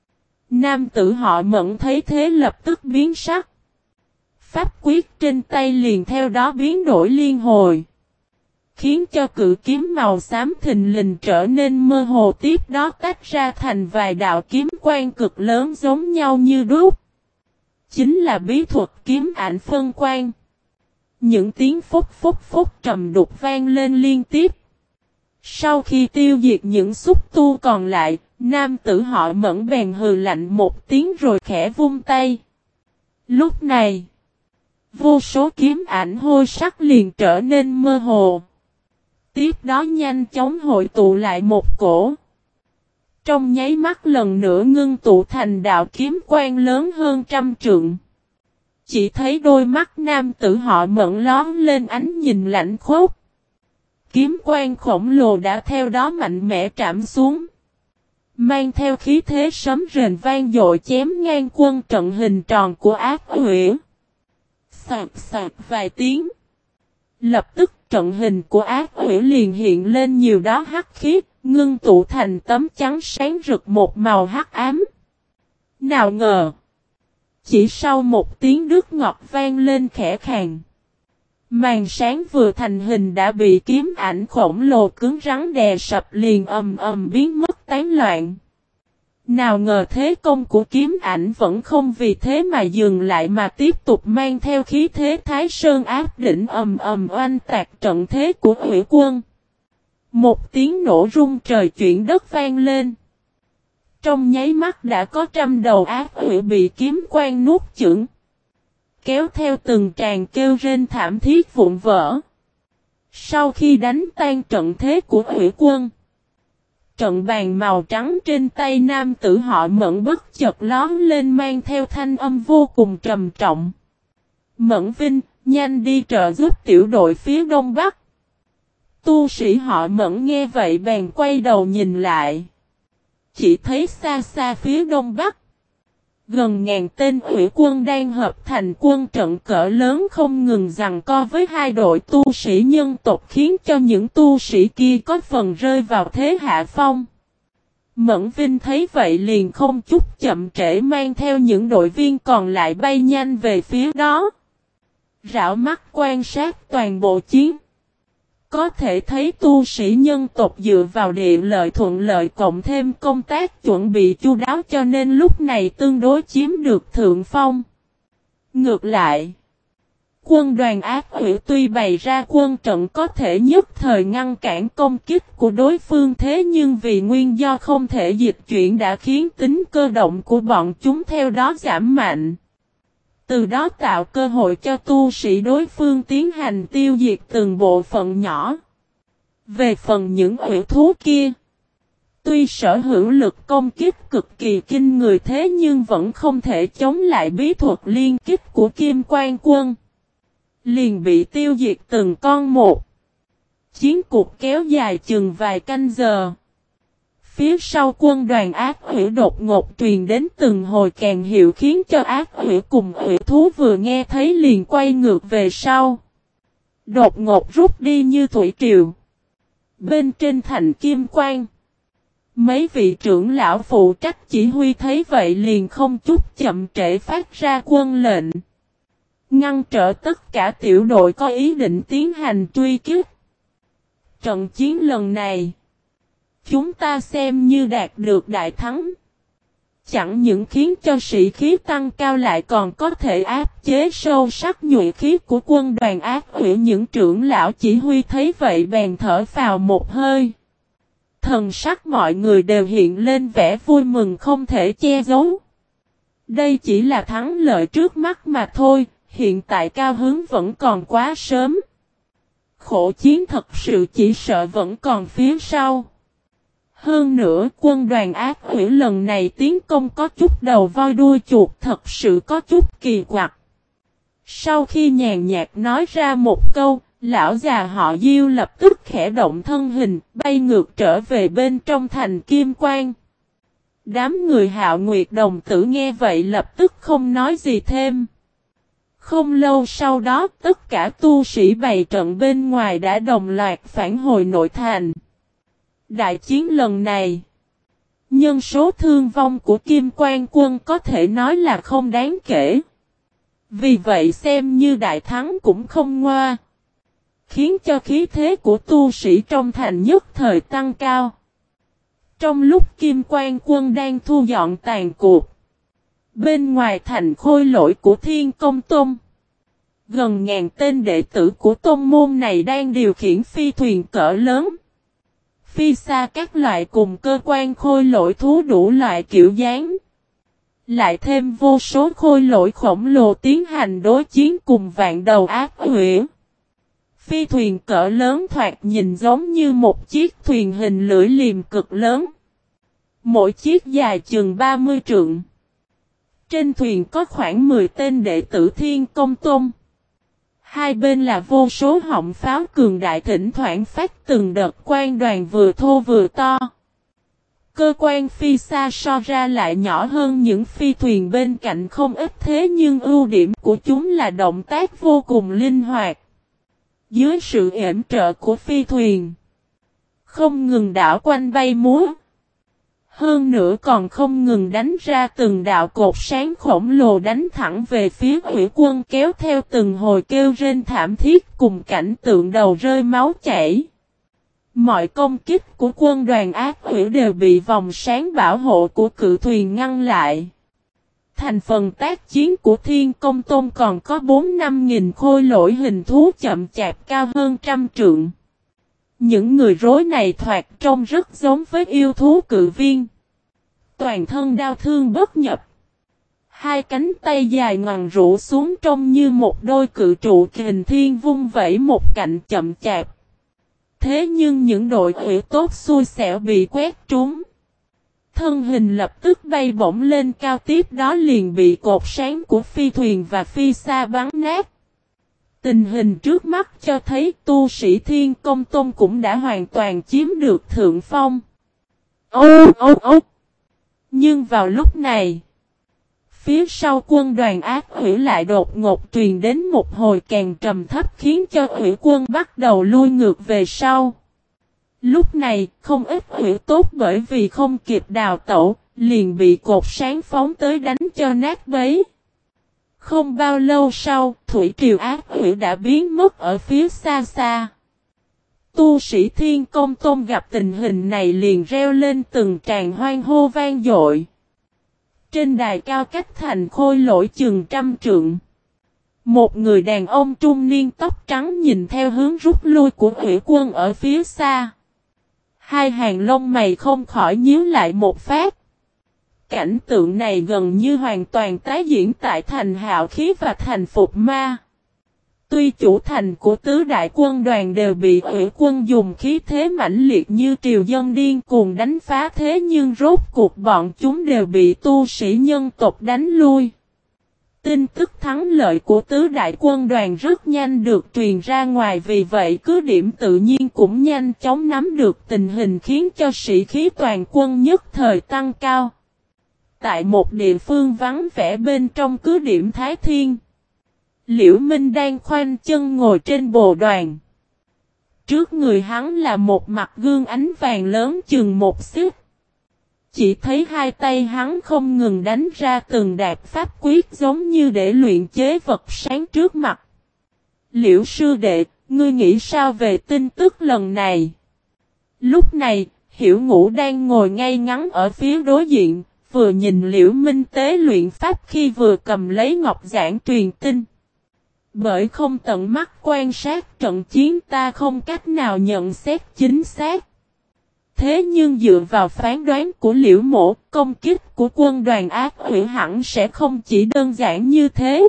Nam tử họ Mẫn thấy thế lập tức biến sắc. Pháp quyết trên tay liền theo đó biến đổi liên hồi. Khiến cho cự kiếm màu xám thình lình trở nên mơ hồ, tiếp đó tách ra thành vài đạo kiếm quang cực lớn giống nhau như đúc. Chính là bí thuật kiếm ảnh phân quang. Những tiếng phúc phúc phúc trầm đục vang lên liên tiếp. Sau khi tiêu diệt những xúc tu còn lại, nam tử họ Mẫn bèn hừ lạnh một tiếng rồi khẽ vung tay. Lúc này, vô số kiếm ảnh hôi sắc liền trở nên mơ hồ. Tiếp đó nhanh chóng hội tụ lại một cổ. Trong nháy mắt lần nữa ngưng tụ thành đạo kiếm quang lớn hơn 100 trượng. Chỉ thấy đôi mắt nam tử họ Mẫn lóm lên ánh nhìn lạnh khốc. Kiếm quang khổng lồ đã theo đó mạnh mẽ trảm xuống. Mang theo khí thế sấm rền vang dội chém ngang quân trận hình tròn của ác ủy. Sạc vài tiếng. Lập tức trận hình của ác quỷ liền hiện lên nhiều đó hắc khí, ngưng tụ thành tấm trắng sáng rực một màu hắc ám. Nào ngờ, chỉ sau một tiếng đứt ngọt vang lên khẽ khàng, màn sáng vừa thành hình đã bị kiếm ảnh khổng lồ cứng rắn đè sập liền ầm ầm biến mất tán loạn. Nào ngờ thế công của kiếm ảnh vẫn không vì thế mà dừng lại mà tiếp tục mang theo khí thế Thái Sơn áp đỉnh ầm ầm oanh tạc trận thế của Hủy Quân. Một tiếng nổ rung trời chuyển đất vang lên. Trong nháy mắt đã có trăm đầu ác quỷ bị kiếm quang nuốt chửng, kéo theo từng tràng kêu rên thảm thiết vụn vỡ. Sau khi đánh tan trận thế của Hủy Quân, trận bàn màu trắng trên tay nam tử họ Mẫn bất chợt lóm lên mang theo thanh âm vô cùng trầm trọng. Mẫn Vinh, nhanh đi trợ giúp tiểu đội phía đông bắc. Tu sĩ họ Mẫn nghe vậy bèn quay đầu nhìn lại. Chỉ thấy xa xa phía đông bắc, gần ngàn tên Hủy Quân đang hợp thành quân trận cỡ lớn không ngừng giằng co với hai đội tu sĩ nhân tộc khiến cho những tu sĩ kia có phần rơi vào thế hạ phong. Mẫn Vinh thấy vậy liền không chút chậm trễ mang theo những đội viên còn lại bay nhanh về phía đó. Rảo mắt quan sát toàn bộ chiến. Có thể thấy tu sĩ nhân tộc dựa vào địa lợi thuận lợi cộng thêm công tác chuẩn bị chu đáo cho nên lúc này tương đối chiếm được thượng phong. Ngược lại, quân đoàn ác quỷ tuy bày ra quân trận có thể nhất thời ngăn cản công kích của đối phương thế nhưng vì nguyên do không thể dịch chuyển đã khiến tính cơ động của bọn chúng theo đó giảm mạnh. Từ đó tạo cơ hội cho tu sĩ đối phương tiến hành tiêu diệt từng bộ phận nhỏ. Về phần những quỷ thú kia, tuy sở hữu lực công kích cực kỳ kinh người thế nhưng vẫn không thể chống lại bí thuật liên kích của Kim Quan Quân. Liền bị tiêu diệt từng con một. Chiến cuộc kéo dài chừng vài canh giờ. Phía sau quân đoàn ác quỷ đột ngột truyền đến từng hồi kèn hiệu khiến cho ác quỷ cùng quỷ thú vừa nghe thấy liền quay ngược về sau. Đột ngột rút đi như thủy triều. Bên trên thành Kim Quan, mấy vị trưởng lão phụ trách chỉ huy thấy vậy liền không chút chậm trễ phát ra quân lệnh. Ngăn trở tất cả tiểu đội có ý định tiến hành truy kích. Trận chiến lần này, chúng ta xem như đạt được đại thắng. Chẳng những khiến cho sĩ khí tăng cao lại còn có thể áp chế sâu sắc nhuệ khí của quân đoàn ác quỷ. Những trưởng lão chỉ huy thấy vậy bèn thở phào một hơi. Thần sắc mọi người đều hiện lên vẻ vui mừng không thể che giấu. Đây chỉ là thắng lợi trước mắt mà thôi, hiện tại cao hứng vẫn còn quá sớm. Khổ chiến thật sự chỉ sợ vẫn còn phía sau. Hơn nữa quân đoàn ác quỷ lần này tiến công có chút đầu voi đuôi chuột thật sự có chút kỳ quặc. Sau khi nhàn nhạt nói ra một câu, lão già họ Diêu lập tức khẽ động thân hình, bay ngược trở về bên trong thành Kim Quan. Đám người Hạo Nguyệt đồng tử nghe vậy lập tức không nói gì thêm. Không lâu sau đó tất cả tu sĩ bày trận bên ngoài đã đồng loạt phản hồi nội thành. Đại chiến lần này, nhân số thương vong của Kim Quan quân có thể nói là không đáng kể. Vì vậy xem như đại thắng cũng không ngoa. Khiến cho khí thế của tu sĩ trong thành nhất thời tăng cao. Trong lúc Kim Quan quân đang thu dọn tàn cuộc, bên ngoài thành khôi lỗi của Thiên Công Tông, gần ngàn tên đệ tử của tông môn này đang điều khiển phi thuyền cỡ lớn. Phi xa các loại cùng cơ quan khôi lỗi thú đủ loại kiểu dáng. Lại thêm vô số khôi lỗi khổng lồ tiến hành đối chiến cùng vạn đầu ác quỷ. Phi thuyền cỡ lớn thoạt nhìn giống như một chiếc thuyền hình lưỡi liềm cực lớn. Mỗi chiếc dài chừng 30 trượng. Trên thuyền có khoảng 10 tên đệ tử Thiên Công Tông. Hai bên là vô số họng pháo cường đại thỉnh thoảng phát từng đợt quang đoàn vừa thô vừa to. Cơ quan phi xa so ra lại nhỏ hơn những phi thuyền bên cạnh không ít thế nhưng ưu điểm của chúng là động tác vô cùng linh hoạt. Dưới sự yểm trợ của phi thuyền, không ngừng đảo quanh bay múa. Hơn nữa còn không ngừng đánh ra từng đạo cột sáng khổng lồ đánh thẳng về phía Hủy Quân kéo theo từng hồi kêu rên thảm thiết cùng cảnh tượng đầu rơi máu chảy. Mọi công kích của quân đoàn ác quỷ đều bị vòng sáng bảo hộ của cự thuyền ngăn lại. Thành phần tác chiến của Thiên Công Tôn còn có 4-5 nghìn khôi lỗi hình thú chậm chạp cao hơn 100 trượng. Những người rối này thoạt trông rất giống với yêu thú cự viên. Toàn thân đau thương bất nhập. Hai cánh tay dài ngoằn rũ xuống trông như một đôi cự trụ kình thiên vung vẩy một cạnh chậm chạp. Thế nhưng những đội quỷ tốt xui xẻo bị quét trúng. Thân hình lập tức bay bổng lên cao tiếp đó liền bị cột sáng của phi thuyền và phi xa bắn nát. Tình hình trước mắt cho thấy tu sĩ Thiên Công Tôn cũng đã hoàn toàn chiếm được thượng phong. Nhưng vào lúc này, phía sau quân đoàn ác quỷ lại đột ngột truyền đến một hồi càng trầm thấp khiến cho quỷ quân bắt đầu lui ngược về sau. Lúc này, không ít quỷ tốt bởi vì không kịp đào tẩu, liền bị cột sáng phóng tới đánh cho nát bấy. Không bao lâu sau, thủy triều ác quỷ đã biến mất ở phía xa xa. Tu sĩ Thiên Công Tôn gặp tình hình này liền reo lên từng tràng hoan hô vang dội. Trên đài cao cách thành khôi lỗi chừng 100 trượng. Một người đàn ông trung niên tóc trắng nhìn theo hướng rút lui của Hủy Quân ở phía xa. Hai hàng lông mày không khỏi nhíu lại một phát. Cảnh tượng này gần như hoàn toàn tái diễn tại thành Hạo Khí và thành Phục Ma. Tuy chủ thành của tứ đại quân đoàn đều bị Hủy Quân dùng khí thế mãnh liệt như triều dân điên cuồng đánh phá thế nhưng rốt cuộc bọn chúng đều bị tu sĩ nhân tộc đánh lui. Tin tức thắng lợi của tứ đại quân đoàn rất nhanh được truyền ra ngoài vì vậy cứ điểm tự nhiên cũng nhanh chóng nắm được tình hình khiến cho sĩ khí toàn quân nhất thời tăng cao. Tại một địa phương vắng vẻ bên trong cứ điểm Thái Thiên, Liễu Minh đang khoanh chân ngồi trên bồ đoàn. Trước người hắn là một mặt gương ánh vàng lớn chừng một xích. Chỉ thấy hai tay hắn không ngừng đánh ra từng đạp pháp quyết giống như để luyện chế vật sáng trước mặt. Liễu sư đệ, ngươi nghĩ sao về tin tức lần này? Lúc này, Hiểu Ngũ đang ngồi ngay ngắn ở phía đối diện, vừa nhìn Liễu Minh tế luyện pháp khi vừa cầm lấy ngọc giản truyền tin. Bởi không tận mắt quan sát trận chiến ta không cách nào nhận xét chính xác. Thế nhưng dựa vào phán đoán của Liễu Mộ, công kích của quân đoàn ác quỷ hẳn sẽ không chỉ đơn giản như thế.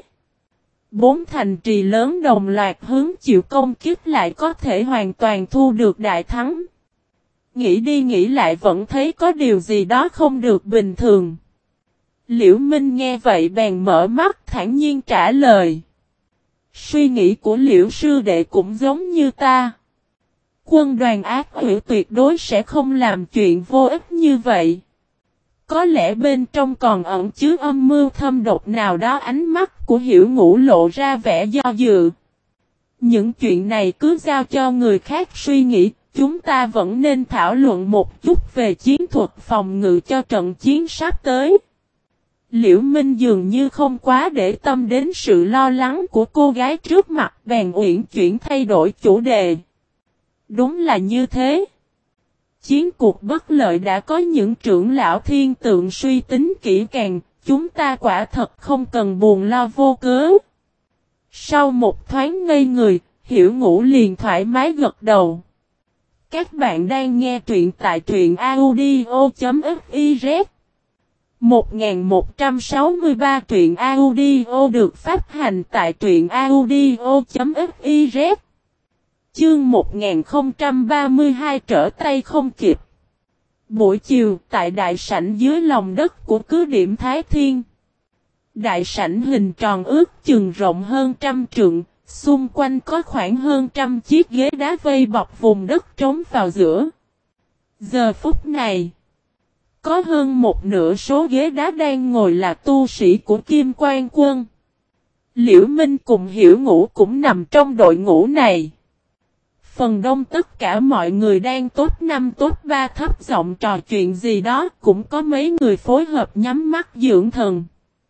4 thành trì lớn đồng loạt hứng chịu công kích lại có thể hoàn toàn thu được đại thắng. Nghĩ đi nghĩ lại vẫn thấy có điều gì đó không được bình thường. Liễu Minh nghe vậy bèn mở mắt thản nhiên trả lời. Suy nghĩ của Liễu sư đệ cũng giống như ta. Quân đoàn ác quỷ tuyệt đối sẽ không làm chuyện vô ích như vậy. Có lẽ bên trong còn ẩn chứa âm mưu thâm độc nào đó. Ánh mắt của Hiểu Ngũ lộ ra vẻ do dự. Những chuyện này cứ giao cho người khác suy nghĩ, chúng ta vẫn nên thảo luận một chút về chiến thuật phòng ngự cho trận chiến sắp tới. Liễu Minh dường như không quá để tâm đến sự lo lắng của cô gái trước mặt, bèn uyển chuyển thay đổi chủ đề. Đúng là như thế. Chiến cuộc bất lợi đã có những trưởng lão thiên tượng suy tính kỹ càng, chúng ta quả thật không cần buồn lo vô cớ. Sau một thoáng ngây người, Hiểu Ngũ liền thoải mái gật đầu. Các bạn đang nghe truyện tại truyện audio.fiz 1163 truyện audio được phát hành tại truyện audio.fiz. Chương 1032 trở tay không kịp. Buổi chiều tại đại sảnh dưới lòng đất của cứ điểm Thái Thiên. Đại sảnh hình tròn ước chừng rộng hơn 100 trượng, xung quanh có khoảng hơn 100 chiếc ghế đá vây bọc vùng đất trống vào giữa. Giờ phút này, Có hơn một nửa số ghế đá đang ngồi là tu sĩ của Kim Quan Quân. Liễu Minh cùng Hiểu Ngũ cũng nằm trong đội ngũ này. Phần đông tất cả mọi người đang top 5 top 3 thấp giọng trò chuyện gì đó, cũng có mấy người phối hợp nhắm mắt dưỡng thần.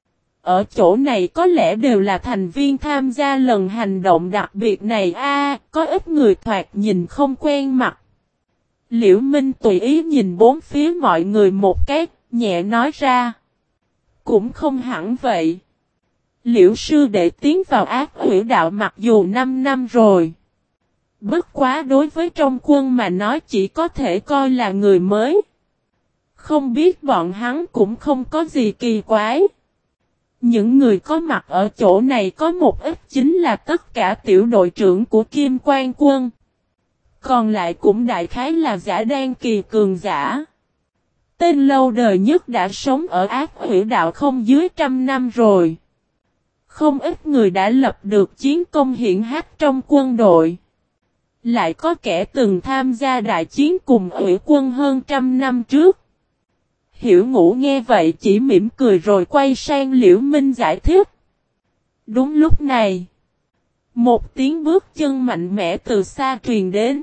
Ở chỗ này có lẽ đều là thành viên tham gia lần hành động đặc biệt này có ít người thoạt nhìn không quen mặt. Liễu Minh tùy ý nhìn bốn phía mọi người một cái, nhẹ nói ra. Cũng không hẳn vậy. Liễu sư đệ tiến vào Ác Hủy Đạo mặc dù 5 năm rồi. Bất quá đối với trong quân mà nói chỉ có thể coi là người mới. Không biết bọn hắn cũng không có gì kỳ quái. Những người có mặt ở chỗ này có một ít chính là tất cả tiểu đội trưởng của Kim Quan Quân. Còn lại cũng đại khái là giả đan kỳ cường giả. Tên lâu đời nhất đã sống ở Ác Hủy Đạo không dưới 100 năm rồi. Không ít người đã lập được chiến công hiển hách trong quân đội. Lại có kẻ từng tham gia đại chiến cùng Ủy quân hơn 100 năm trước. Hiểu Ngũ nghe vậy chỉ mỉm cười rồi quay sang Liễu Minh giải thích. Đúng lúc này, một tiếng bước chân mạnh mẽ từ xa truyền đến.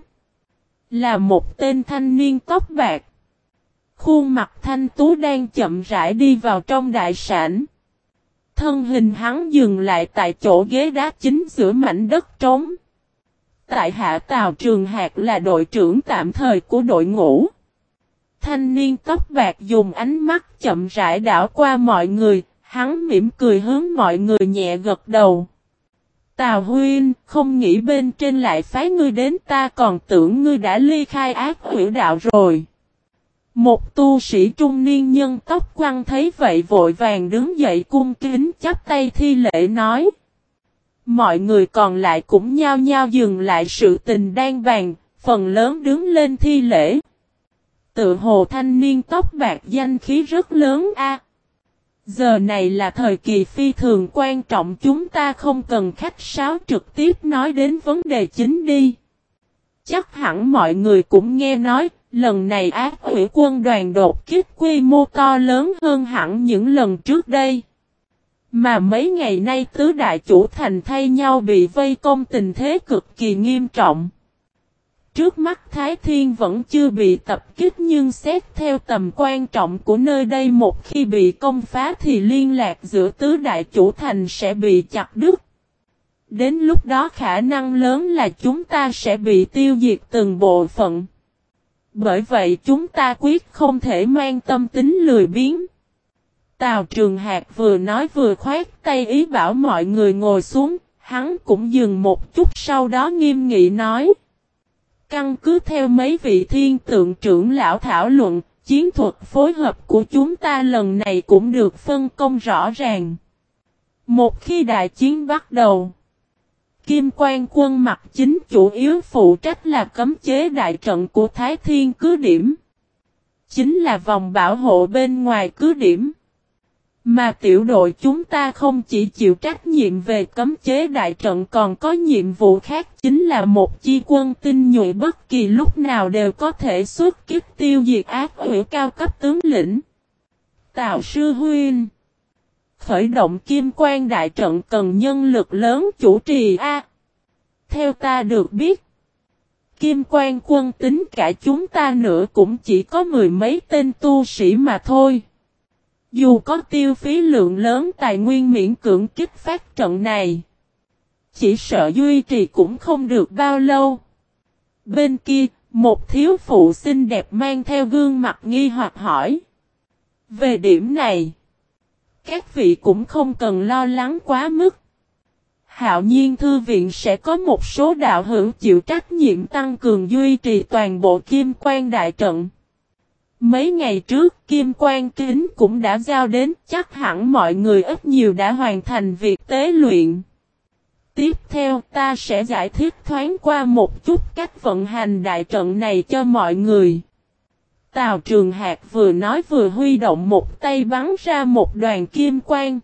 Là một tên thanh niên tóc bạc. Khuôn mặt thanh tú đang chậm rãi đi vào trong đại sảnh. Thân hình hắn dừng lại tại chỗ ghế đá chính giữa mảnh đất trống. Tại hạ Tào Trường Hạc là đội trưởng tạm thời của đội ngũ. Thanh niên tóc bạc dùng ánh mắt chậm rãi đảo qua mọi người, hắn mỉm cười hướng mọi người nhẹ gật đầu. Tào huynh, không nghĩ bên trên lại phái ngươi đến, ta còn tưởng ngươi đã ly khai Ác Hủy Đạo rồi. Một tu sĩ trung niên nhân tóc quăn thấy vậy vội vàng đứng dậy cung kính chắp tay thi lễ nói. Mọi người còn lại cũng nhao nhao dừng lại sự tình đang bàn, phần lớn đứng lên thi lễ. Tự hồ thanh niên tóc bạc danh khí rất lớn Giờ này là thời kỳ phi thường quan trọng, chúng ta không cần khách sáo, trực tiếp nói đến vấn đề chính đi. Chắc hẳn mọi người cũng nghe nói, lần này Ác Hủy quân đoàn đột kích quy mô to lớn hơn hẳn những lần trước đây. Mà mấy ngày nay tứ đại chủ thành thay nhau bị vây công, tình thế cực kỳ nghiêm trọng. Trước mắt Thái Thiên vẫn chưa bị tập kích, nhưng xét theo tầm quan trọng của nơi đây, một khi bị công phá thì liên lạc giữa tứ đại chủ thành sẽ bị chặt đứt. Đến lúc đó khả năng lớn là chúng ta sẽ bị tiêu diệt từng bộ phận. Bởi vậy chúng ta quyết không thể mang tâm tính lười biếng. Tào Trường Hạc vừa nói vừa khoát tay ý bảo mọi người ngồi xuống, hắn cũng dừng một chút sau đó nghiêm nghị nói. Căn cứ theo mấy vị thiên tượng trưởng lão thảo luận, chiến thuật phối hợp của chúng ta lần này cũng được phân công rõ ràng. Một khi đại chiến bắt đầu, Kim Quan Quân mặt chính chủ yếu phụ trách là cấm chế đại trận của Thái Thiên cứ điểm. Chính là vòng bảo hộ bên ngoài cứ điểm. Mà tiểu đội chúng ta không chỉ chịu trách nhiệm về cấm chế đại trận, còn có nhiệm vụ khác, chính là một chi quân tinh nhuệ bất kỳ lúc nào đều có thể xuất kích tiêu diệt Ác Hủy cao cấp tướng lĩnh. Tào sư huynh, khởi động Kim Quan đại trận cần nhân lực lớn chủ trì Theo ta được biết, Kim Quan quân tính cả chúng ta nữa cũng chỉ có mười mấy tên tu sĩ mà thôi. Dù có tiêu phí lượng lớn tài nguyên miễn cưỡng kích phát trận này, chỉ sợ duy trì cũng không được bao lâu. Bên kia, một thiếu phụ xinh đẹp mang theo gương mặt nghi hoặc hỏi. Về điểm này, các vị cũng không cần lo lắng quá mức. Hạo Nhiên Thư viện sẽ có một số đạo hữu chịu trách nhiệm tăng cường duy trì toàn bộ Kim Quan đại trận. Mấy ngày trước Kim Quan Kính cũng đã giao đến, chắc hẳn mọi người ít nhiều đã hoàn thành việc tế luyện. Tiếp theo ta sẽ giải thích thoáng qua một chút cách vận hành đại trận này cho mọi người. Tào Trường Hạc vừa nói vừa huy động một tay bắn ra một đoàn kim quang.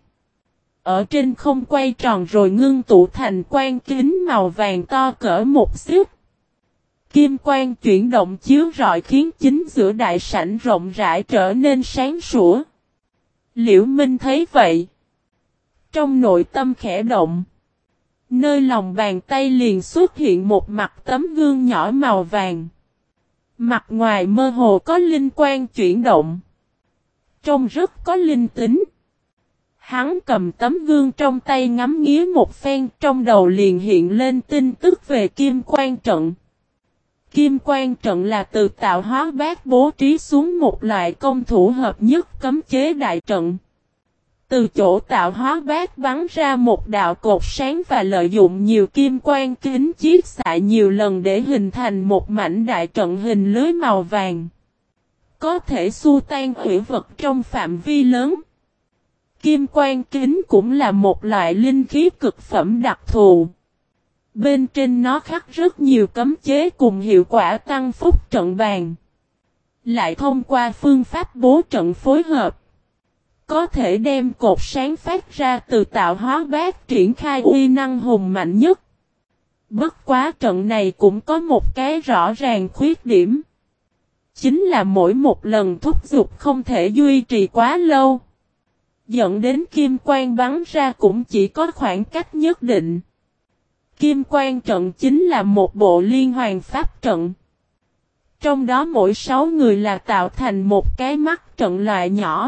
Ở trên không quay tròn rồi ngưng tụ thành quang kính màu vàng to cỡ một xíp. Kim quang chuyển động chiếu rọi khiến chính giữa đại sảnh rộng rãi trở nên sáng sủa. Liễu Minh thấy vậy, trong nội tâm khẽ động. Nơi lòng bàn tay liền xuất hiện một mặt tấm gương nhỏ màu vàng. Mặt ngoài mơ hồ có linh quang chuyển động. Trông rất có linh tính. Hắn cầm tấm gương trong tay ngắm nghía một phen, trong đầu liền hiện lên tin tức về Kim Quan Trận. Kim Quan Trận là từ tạo hóa bát bố trí xuống một loại công thủ hợp nhất cấm chế đại trận. Từ chỗ tạo hóa bát bắn ra một đạo cột sáng và lợi dụng nhiều kim quang kính chiết xạ nhiều lần để hình thành một mảnh đại trận hình lưới màu vàng. Có thể xua tan hủy vật trong phạm vi lớn. Kim quang kính cũng là một loại linh khí cực phẩm đặc thù. Bên trên nó khắc rất nhiều cấm chế cùng hiệu quả tăng phúc trận bàn. Lại thông qua phương pháp bố trận phối hợp, có thể đem cột sáng phát ra từ tạo hóa bát triển khai uy năng hùng mạnh nhất. Bất quá trận này cũng có một cái rõ ràng khuyết điểm. Chính là mỗi một lần thúc giục không thể duy trì quá lâu. Dẫn đến kim quang bắn ra cũng chỉ có khoảng cách nhất định. Kim quang trận chính là một bộ liên hoàn pháp trận. Trong đó mỗi 6 người là tạo thành một cái mắt trận loại nhỏ.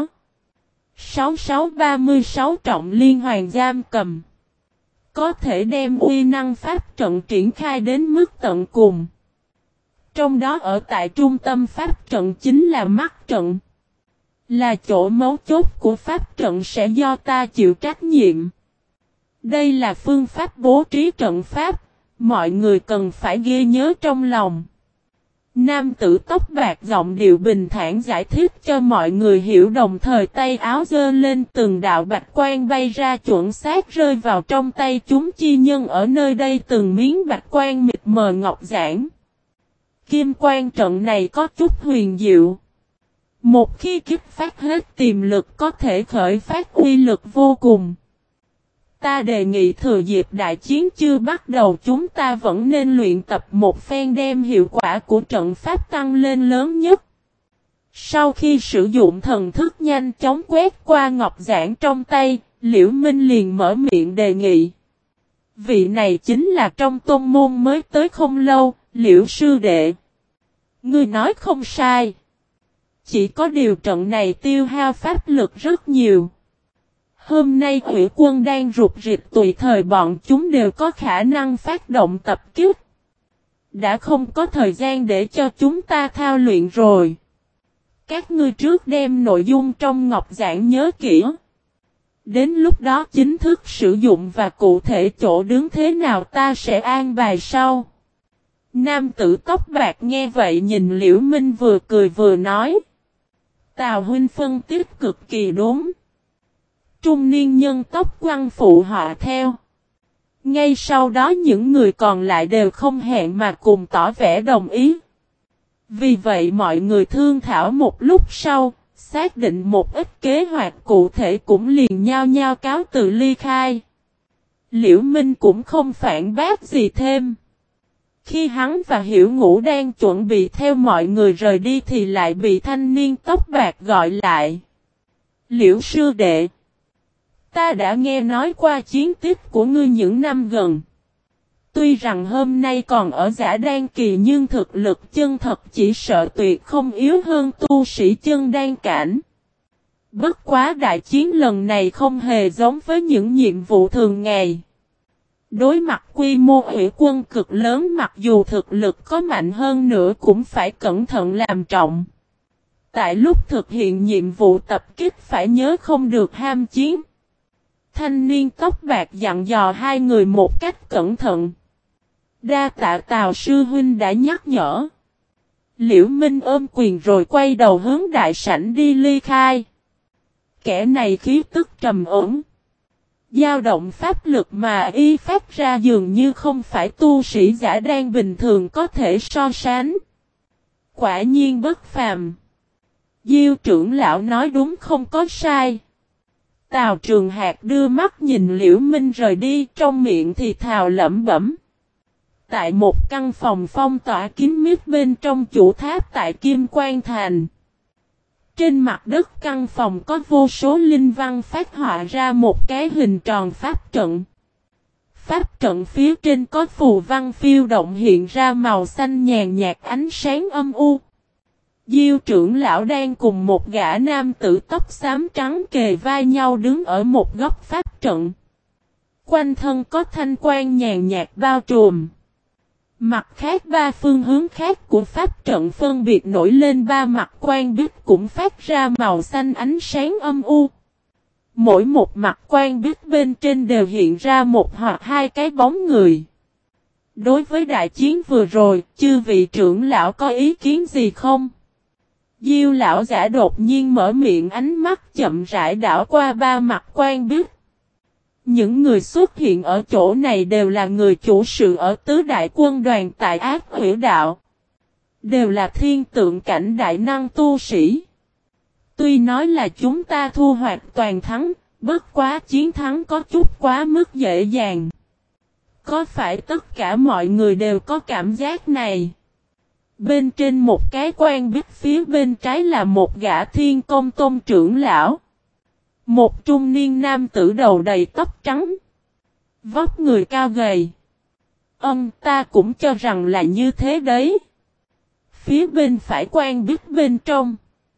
6636 trọng liên hoàn giam cầm. Có thể đem uy năng pháp trận triển khai đến mức tận cùng. Trong đó ở tại trung tâm pháp trận chính là mắt trận. Là chỗ mấu chốt của pháp trận sẽ do ta chịu trách nhiệm. Đây là phương pháp bố trí trận pháp, mọi người cần phải ghi nhớ trong lòng. Nam tử tóc bạc giọng điệu bình thản giải thích cho mọi người hiểu, đồng thời tay áo giơ lên, từng đạo bạch quang bay ra chuẩn xác rơi vào trong tay chúng chi nhân ở nơi đây, từng miếng bạch quang mịt mờ ngọc giản. Kim quang trận này có chút huyền diệu. Một khi kích phát hết tiềm lực có thể khởi phát uy lực vô cùng. Ta đề nghị thừa dịp đại chiến chưa bắt đầu chúng ta vẫn nên luyện tập một phen đem hiệu quả của trận pháp tăng lên lớn nhất. Sau khi sử dụng thần thức nhanh chóng quét qua ngọc giản trong tay, Liễu Minh liền mở miệng đề nghị. Vị này chính là trong tôn môn mới tới không lâu, Liễu sư đệ. Ngươi nói không sai. Chỉ có điều trận này tiêu hao pháp lực rất nhiều. Hôm nay Hủy Quân đang rục rịch, tùy thời bọn chúng đều có khả năng phát động tập kích. Đã không có thời gian để cho chúng ta thao luyện rồi. Các ngươi trước đem nội dung trong ngọc giản nhớ kỹ. Đến lúc đó chính thức sử dụng và cụ thể chỗ đứng thế nào ta sẽ an bài sau. Nam tử tóc bạc nghe vậy nhìn Liễu Minh vừa cười vừa nói. Tào huynh phân tích cực kỳ đúng. Trung niên nhân tóc quăng phụ họ theo. Ngay sau đó những người còn lại đều không hẹn mà cùng tỏ vẻ đồng ý. Vì vậy mọi người thương thảo một lúc sau, xác định một ít kế hoạch cụ thể cũng liền nhao nhao cáo từ ly khai. Liễu Minh cũng không phản bác gì thêm. Khi hắn và Hiểu Ngũ đang chuẩn bị theo mọi người rời đi thì lại bị thanh niên tóc bạc gọi lại. Liễu sư đệ, ta đã nghe nói qua chiến tích của ngươi những năm gần. Tuy rằng hôm nay còn ở giả đan kỳ nhưng thực lực chân thật chỉ sợ tuyệt không yếu hơn tu sĩ chân đan cảnh. Bất quá đại chiến lần này không hề giống với những nhiệm vụ thường ngày. Đối mặt quy mô Hủy Quân cực lớn, mặc dù thực lực có mạnh hơn nữa cũng phải cẩn thận làm trọng. Tại lúc thực hiện nhiệm vụ tập kích phải nhớ không được ham chiến. Thanh niên tóc bạc dặn dò hai người một cách cẩn thận. Đa tạ Tào sư huynh đã nhắc nhở. Liễu Minh ôm quyền rồi quay đầu hướng đại sảnh đi ly khai. Kẻ này khí tức trầm ổn. Dao động pháp lực mà y phát ra dường như không phải tu sĩ giả đan bình thường có thể so sánh. Quả nhiên bất phàm. Diêu trưởng lão nói đúng không có sai. Tào Trường Hạc đưa mắt nhìn Liễu Minh rời đi, trong miệng thì thào lẩm bẩm. tại một căn phòng phong tỏa kín mít bên trong chủ tháp tại Kim Quan Thành. Trên mặt đất căn phòng có vô số linh văn phát họa ra một cái hình tròn pháp trận. Pháp trận phía trên có phù văn phiêu động hiện ra màu xanh nhàn nhạt ánh sáng âm u. Diêu trưởng lão đang cùng một gã nam tử tóc xám trắng kề vai nhau đứng ở một góc pháp trận. Quanh thân có thanh quang nhàn nhạt bao trùm. Mặt khác ba phương hướng khác của pháp trận phân biệt nổi lên ba mặt quang bích cũng phát ra màu xanh ánh sáng âm u. Mỗi một mặt quang bích bên trên đều hiện ra một hoặc hai cái bóng người. Đối với đại chiến vừa rồi, chư vị trưởng lão có ý kiến gì không? Diêu lão giả đột nhiên mở miệng, ánh mắt chậm rãi đảo qua ba mặt quang bích. Những người xuất hiện ở chỗ này đều là người chủ sự ở tứ đại quân đoàn tại Ác Hủy Đạo. Đều là thiên tượng cảnh đại năng tu sĩ. Tuy nói là chúng ta thu hoạch toàn thắng, bất quá chiến thắng có chút quá mức dễ dàng. Có phải tất cả mọi người đều có cảm giác này? Bên trên một cái quan bích phía bên trái là một gã thiên công tôn trưởng lão. Một trung niên nam tử đầu đầy tóc trắng. Vóc người cao gầy. Ta cũng cho rằng là như thế đấy. Phía bên phải quan bích bên trong.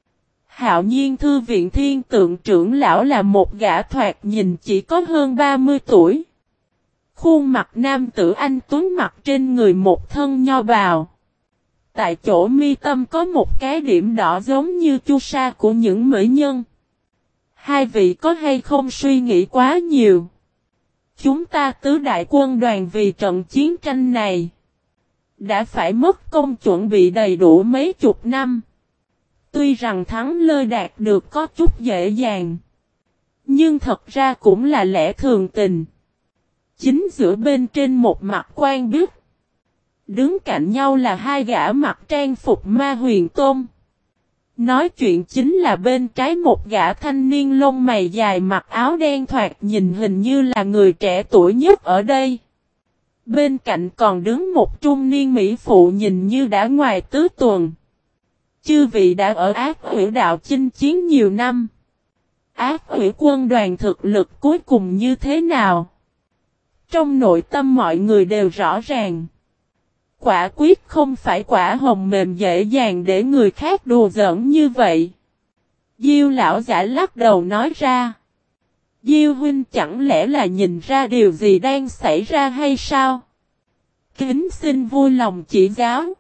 Hạo Nhiên Thư viện thiên tượng trưởng lão là một gã thoạt nhìn chỉ có hơn 30 tuổi. Khuôn mặt nam tử anh tuấn mặc trên người một thân nho bào. Tại chỗ mi tâm có một cái điểm đỏ giống như chu sa của những mỹ nhân. Hai vị có hay không suy nghĩ quá nhiều? Chúng ta tứ đại quân đoàn vì trận chiến tranh này đã phải mất công chuẩn bị đầy đủ mấy chục năm. Tuy rằng thắng lợi đạt được có chút dễ dàng, nhưng thật ra cũng là lẽ thường tình. Chính giữa bên trên một mặt quan bích, đứng cạnh nhau là hai gã mặc trang phục ma huyền tôn. Nói chuyện chính là bên trái một gã thanh niên lông mày dài mặc áo đen thoạt nhìn hình như là người trẻ tuổi nhất ở đây. Bên cạnh còn đứng một trung niên mỹ phụ nhìn như đã ngoài tứ tuần. Chư vị đã ở Ác Hủy Đạo chinh chiến nhiều năm. Ác Hủy quân đoàn thực lực cuối cùng như thế nào? Trong nội tâm mọi người đều rõ ràng. Quả quyết không phải quả hồng mềm dễ dàng để người khác đùa giỡn như vậy. Diêu lão giả lắc đầu nói ra. Diêu huynh chẳng lẽ là nhìn ra điều gì đang xảy ra hay sao? Kính xin vui lòng chỉ giáo.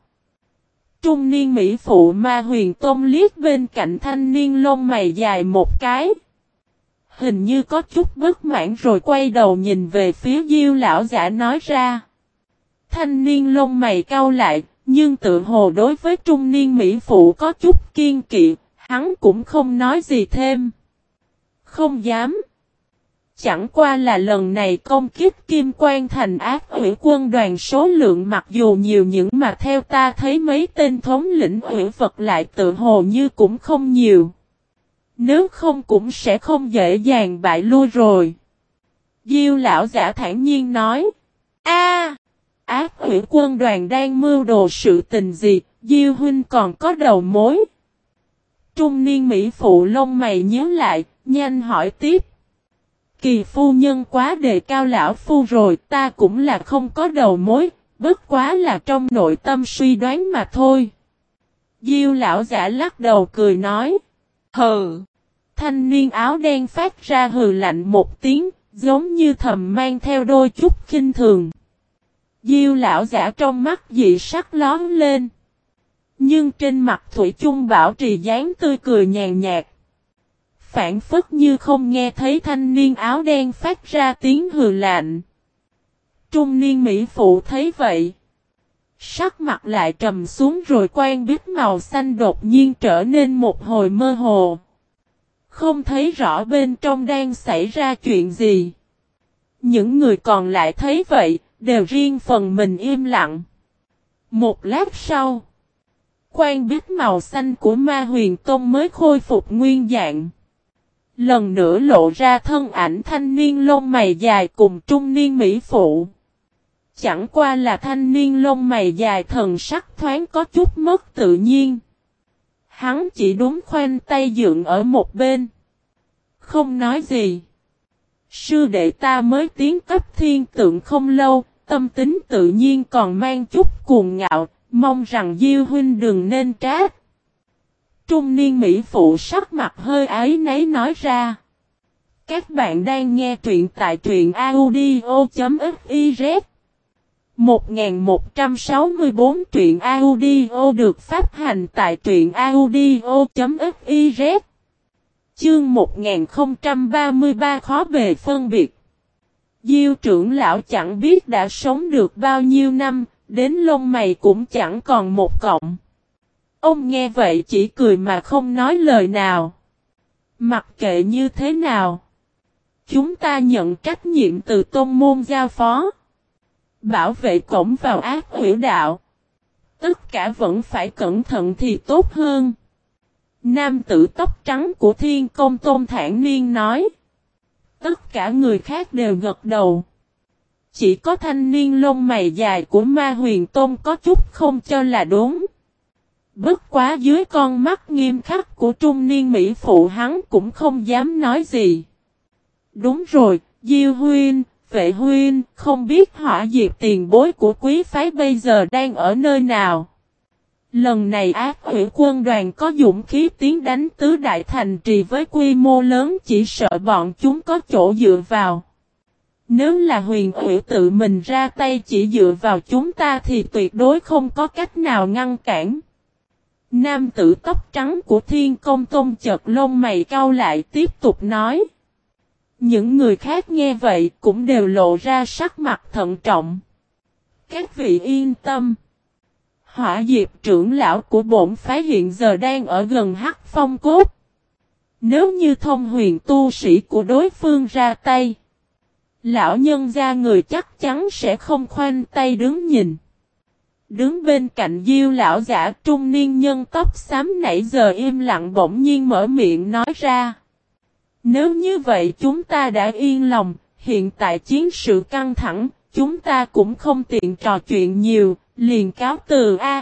Trung niên mỹ phụ ma huyền tôn liếc bên cạnh thanh niên lông mày dài một cái. Hình như có chút bất mãn rồi quay đầu nhìn về phía Diêu lão giả nói ra. Thanh niên lông mày cau lại, nhưng tự hồ đối với trung niên mỹ phụ có chút kiên kỵ, hắn cũng không nói gì thêm. Không dám. Chẳng qua là lần này công kích Kim Quan Thành Ác Hủy quân đoàn số lượng mặc dù nhiều nhưng mà theo ta thấy mấy tên thống lĩnh hủy vật lại tự hồ như cũng không nhiều. Nếu không cũng sẽ không dễ dàng bại lui rồi. Diêu lão giả thản nhiên nói. Ác Hủy quân đoàn đang mưu đồ sự tình gì, Diêu huynh còn có đầu mối. Trung niên mỹ phụ lông mày nhíu lại, nhanh hỏi tiếp. Kỳ phu nhân quá đề cao lão phu rồi, ta cũng là không có đầu mối, bất quá là trong nội tâm suy đoán mà thôi. Diêu lão giả lắc đầu cười nói. Hừ. Thanh niên áo đen phát ra hừ lạnh một tiếng, giống như thầm mang theo đôi chút khinh thường. Diêu lão giả trong mắt dị sắc lóm lên. Nhưng trên mặt thủy chung bảo trì dáng tươi cười nhàn nhạt. Phản phất như không nghe thấy thanh niên áo đen phát ra tiếng hừ lạnh. Trung niên mỹ phụ thấy vậy. Sắc mặt lại trầm xuống rồi quan bích màu xanh đột nhiên trở nên một hồi mơ hồ. Không thấy rõ bên trong đang xảy ra chuyện gì. Những người còn lại thấy vậy, đều riêng phần mình im lặng. Một lát sau, quan bích màu xanh của ma huyền tôn mới khôi phục nguyên dạng. Lần nữa lộ ra thân ảnh thanh niên lông mày dài cùng trung niên mỹ phụ. chẳng qua là thanh niên lông mày dài thần sắc thoáng có chút mất tự nhiên. Hắn chỉ đúng khoanh tay dựng ở một bên. Không nói gì. Sư đệ ta mới tiến cấp thiên tượng không lâu, tâm tính tự nhiên còn mang chút cuồng ngạo, mong rằng Diêu huynh đừng nên trách. Trung niên mỹ phụ sắc mặt hơi áy náy nói ra. Các bạn đang nghe truyện tại truyện audio.fiz 1164 truyện audio được phát hành tại truyện audio.fiz. Chương 1033 khó bề phân biệt. Diêu trưởng lão chẳng biết đã sống được bao nhiêu năm, đến lông mày cũng chẳng còn một cọng. Ông nghe vậy chỉ cười mà không nói lời nào. Mặc kệ như thế nào, chúng ta nhận trách nhiệm từ tôn môn giao phó. Bảo vệ cổng vào ác huyễn đạo. Tất cả vẫn phải cẩn thận thì tốt hơn. Nam tử tóc trắng của Thiên Công Tôn thản nhiên nói. Tất cả người khác đều gật đầu. Chỉ có thanh niên lông mày dài của Ma Huyền Tôn có chút không cho là đúng. Bất quá dưới con mắt nghiêm khắc của trung niên mỹ phụ hắn cũng không dám nói gì. Đúng rồi, Diêu huynh, Vệ huynh, không biết Hỏa Diệp tiền bối của quý phái bây giờ đang ở nơi nào. Lần này ác hủy quân đoàn có dũng khí tiến đánh tứ đại thành trì với quy mô lớn, chỉ sợ bọn chúng có chỗ dựa vào. Nếu là huyền hủy tự mình ra tay chỉ dựa vào chúng ta thì tuyệt đối không có cách nào ngăn cản. Nam tử tóc trắng của Thiên Công Tôn chợt lông mày cau lại tiếp tục nói. Những người khác nghe vậy cũng đều lộ ra sắc mặt thận trọng. Các vị yên tâm. Hỏa Diệp trưởng lão của bổn phái hiện giờ đang ở gần Hắc Phong Cốt. Nếu như thông huyền tu sĩ của đối phương ra tay, lão nhân gia người chắc chắn sẽ không khoanh tay đứng nhìn. Đứng bên cạnh Diêu lão giả trung niên nhân tóc xám nãy giờ im lặng bỗng nhiên mở miệng nói ra. Nếu như vậy chúng ta đã yên lòng, hiện tại chiến sự căng thẳng, chúng ta cũng không tiện trò chuyện nhiều, liền cáo từ a.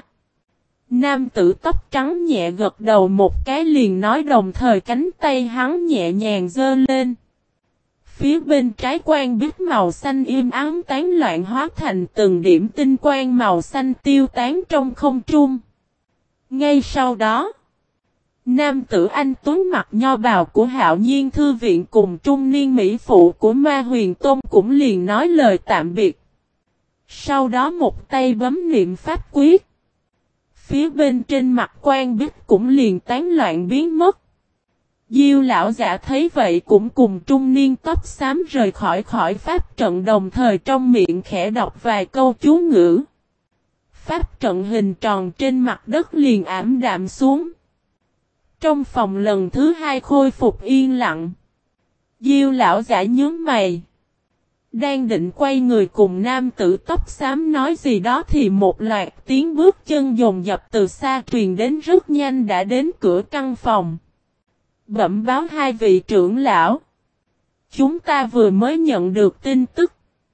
Nam tử tóc trắng nhẹ gật đầu một cái liền nói, đồng thời cánh tay hắn nhẹ nhàng giơ lên. Phía bên trái quang biết màu xanh im ắng tán loạn hóa thành từng điểm tinh quang màu xanh tiêu tán trong không trung. Ngay sau đó, nam tử anh tuấn mặc nho bào của Hạo Nhiên Thư Viện cùng trung niên mỹ phụ của Ma Huyền Tôn cũng liền nói lời tạm biệt. Sau đó một tay bấm niệm pháp quyết. Phía bên trên mặt quan bích cũng liền tán loạn biến mất. Diêu lão giả thấy vậy cũng cùng trung niên tóc xám rời khỏi pháp trận, đồng thời trong miệng khẽ đọc vài câu chú ngữ. Pháp trận hình tròn trên mặt đất liền ảm đạm xuống. Trong phòng lần thứ hai khôi phục yên lặng. Diêu lão giả nhướng mày. Đang định quay người cùng nam tử tóc xám nói gì đó thì một loạt tiếng bước chân dồn dập từ xa truyền đến, rất nhanh đã đến cửa căn phòng. Bẩm báo hai vị trưởng lão. Chúng ta vừa mới nhận được tin tức.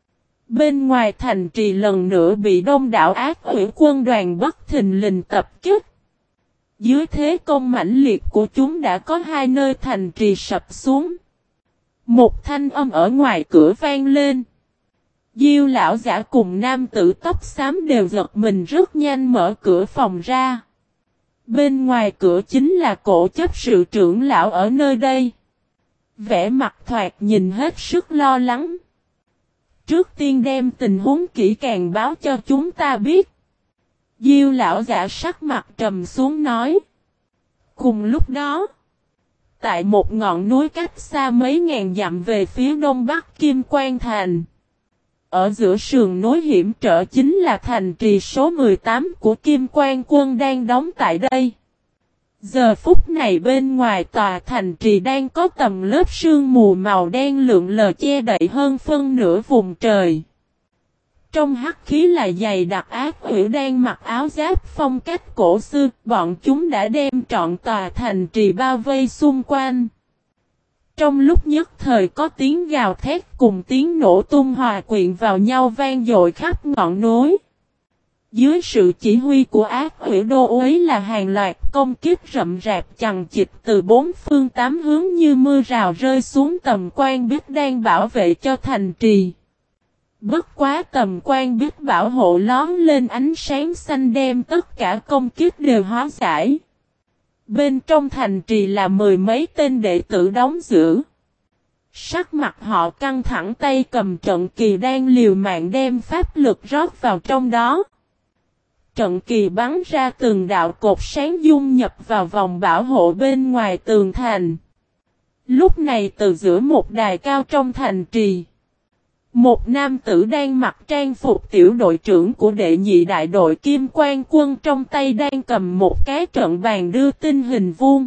Bên ngoài thành trì lần nữa bị đông đảo ác hủy quân đoàn bất thình lình tập kích. Dưới thế công mãnh liệt của chúng đã có hai nơi thành trì sập xuống. Một thanh âm ở ngoài cửa vang lên. Diêu lão giả cùng nam tử tóc xám đều giật mình, rất nhanh mở cửa phòng ra. Bên ngoài cửa chính là Cổ Chấp sự trưởng lão ở nơi đây. Vẻ mặt thoạt nhìn hết sức lo lắng. Trước tiên đem tình huống kỹ càng báo cho chúng ta biết. Diêu lão giả sắc mặt trầm xuống nói. Cùng lúc đó, tại một ngọn núi cách xa mấy ngàn dặm về phía đông bắc Kim Quan Thành. Ở giữa sườn núi hiểm trở chính là thành trì số 18 của Kim Quan quân đang đóng tại đây. Giờ phút này bên ngoài tòa thành trì đang có tầng lớp sương mù màu đen lượn lờ che đậy hơn phân nửa vùng trời. Trong hắc khí là dày đặc ác hủy đang mặc áo giáp phong cách cổ xưa, bọn chúng đã đem trọn tòa thành trì bao vây xung quanh. Trong lúc nhất thời có tiếng gào thét cùng tiếng nổ tung hòa quyện vào nhau vang dội khắp ngọn núi. Dưới sự chỉ huy của ác quỷ đô uế là hàng loạt công kích rậm rạp chằng chịt từ bốn phương tám hướng như mưa rào rơi xuống tầm quan bích đang bảo vệ cho thành trì. Bất quá tầm quan bích bảo hộ lóm lên ánh sáng xanh đem tất cả công kích đều hóa giải. Bên trong thành trì là mười mấy tên đệ tử đóng giữ. Sắc mặt họ căng thẳng, tay cầm trận kỳ đang liều mạng đem pháp lực rót vào trong đó. Trận kỳ bắn ra từng đạo cột sáng dung nhập vào vòng bảo hộ bên ngoài tường thành. Lúc này từ giữa một đài cao trong thành trì, một nam tử đang mặc trang phục tiểu đội trưởng của đệ nhị đại đội Kim Quan quân trong tay đang cầm một cái trận bàn đưa tinh hình vuông.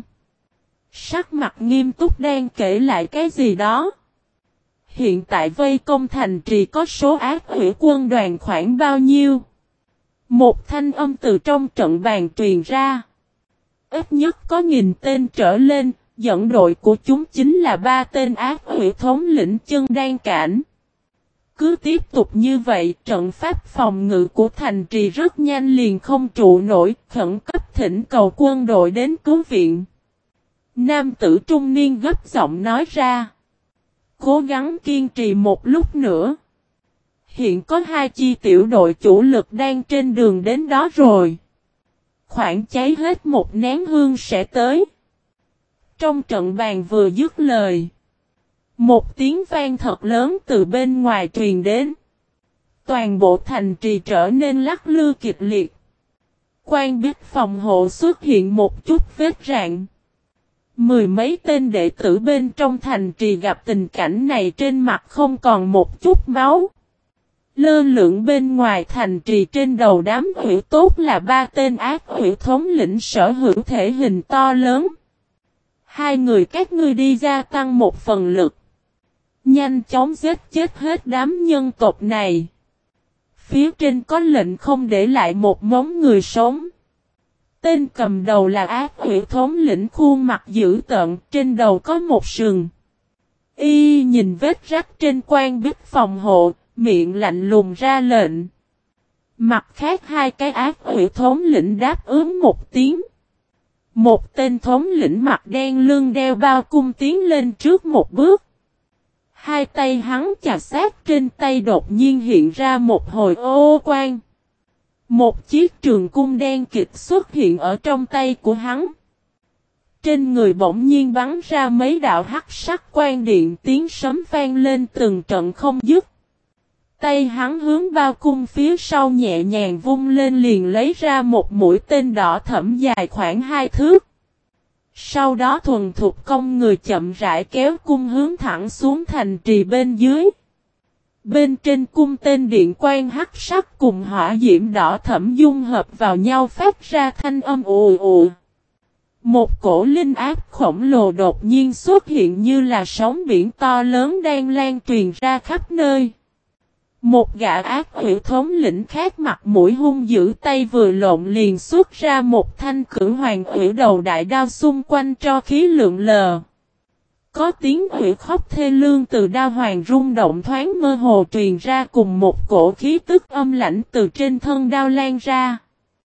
Sắc mặt nghiêm túc đang kể lại cái gì đó. Hiện tại vây công thành trì có số ác quỷ quân đoàn khoảng bao nhiêu? Một thanh âm từ trong trận bàn truyền ra. Ít nhất có 1000 tên trở lên, dẫn đội của chúng chính là 3 tên ác quỷ thống lĩnh chân đan cảnh. Cứ tiếp tục như vậy, trận pháp phòng ngự của thành trì rất nhanh liền không trụ nổi, khẩn cấp thỉnh cầu quân đội đến cứu viện. Nam tử trung niên gấp giọng nói ra. Cố gắng kiên trì một lúc nữa. Hiện có 2 chi tiểu đội chủ lực đang trên đường đến đó rồi. Khoảng cháy hết một nén hương sẽ tới. Trong trận bàn vừa dứt lời, một tiếng vang thật lớn từ bên ngoài truyền đến. Toàn bộ thành trì trở nên lắc lư kịch liệt. Quan bích phòng hộ xuất hiện một chút vết rạn. Mười mấy tên đệ tử bên trong thành trì gặp tình cảnh này trên mặt không còn một chút máu. Lơ lửng bên ngoài thành trì trên đầu đám quỷ tốt là 3 tên ác quỷ thống lĩnh sở hữu thể hình to lớn. 2 người các ngươi đi gia tăng một phần lực. Nhanh chóng giết chết hết đám nhân tộc này. Phía trên có lệnh không để lại một mống người sống. Tên cầm đầu là ác quỷ thống lĩnh khuôn mặt dữ tợn, trên đầu có một sừng. Y nhìn vết rách trên quan bích phòng hộ, miệng lạnh lùng ra lệnh. Mặt khác 2 cái ác quỷ thống lĩnh đáp ứng một tiếng. Một tên thống lĩnh mặt đen lưng đeo bao cung tiến lên trước một bước. 2 tay hắn chà sát trên tay đột nhiên hiện ra một hồi ô quang. Một chiếc trường cung đen kịch xuất hiện ở trong tay của hắn. Trên người bỗng nhiên bắn ra mấy đạo hắc sắc quang điện, tiếng sấm vang lên từng trận không dứt. Tay hắn hướng bao cung phía sau nhẹ nhàng vung lên liền lấy ra một mũi tên đỏ thẫm dài khoảng 2 thước. Sau đó thuần thục cong người chậm rãi kéo cung hướng thẳng xuống thành trì bên dưới. Bên trên cung tên điện quang hắc sắc cùng hỏa diễm đỏ thẫm dung hợp vào nhau phát ra thanh âm ù ù. Một cổ linh áp khổng lồ đột nhiên xuất hiện như là sóng biển to lớn đang lan truyền ra khắp nơi. Một gã ác quỷ thống lĩnh khác mặt mũi hung dữ tay vừa lộn liền xuất ra một thanh cử hoàng quỷ đầu đại đao xung quanh cho khí lượng lờ. Có tiếng quỷ khóc thê lương từ đao hoàng rung động thoáng mơ hồ truyền ra cùng một cổ khí tức âm lãnh từ trên thân đao lan ra.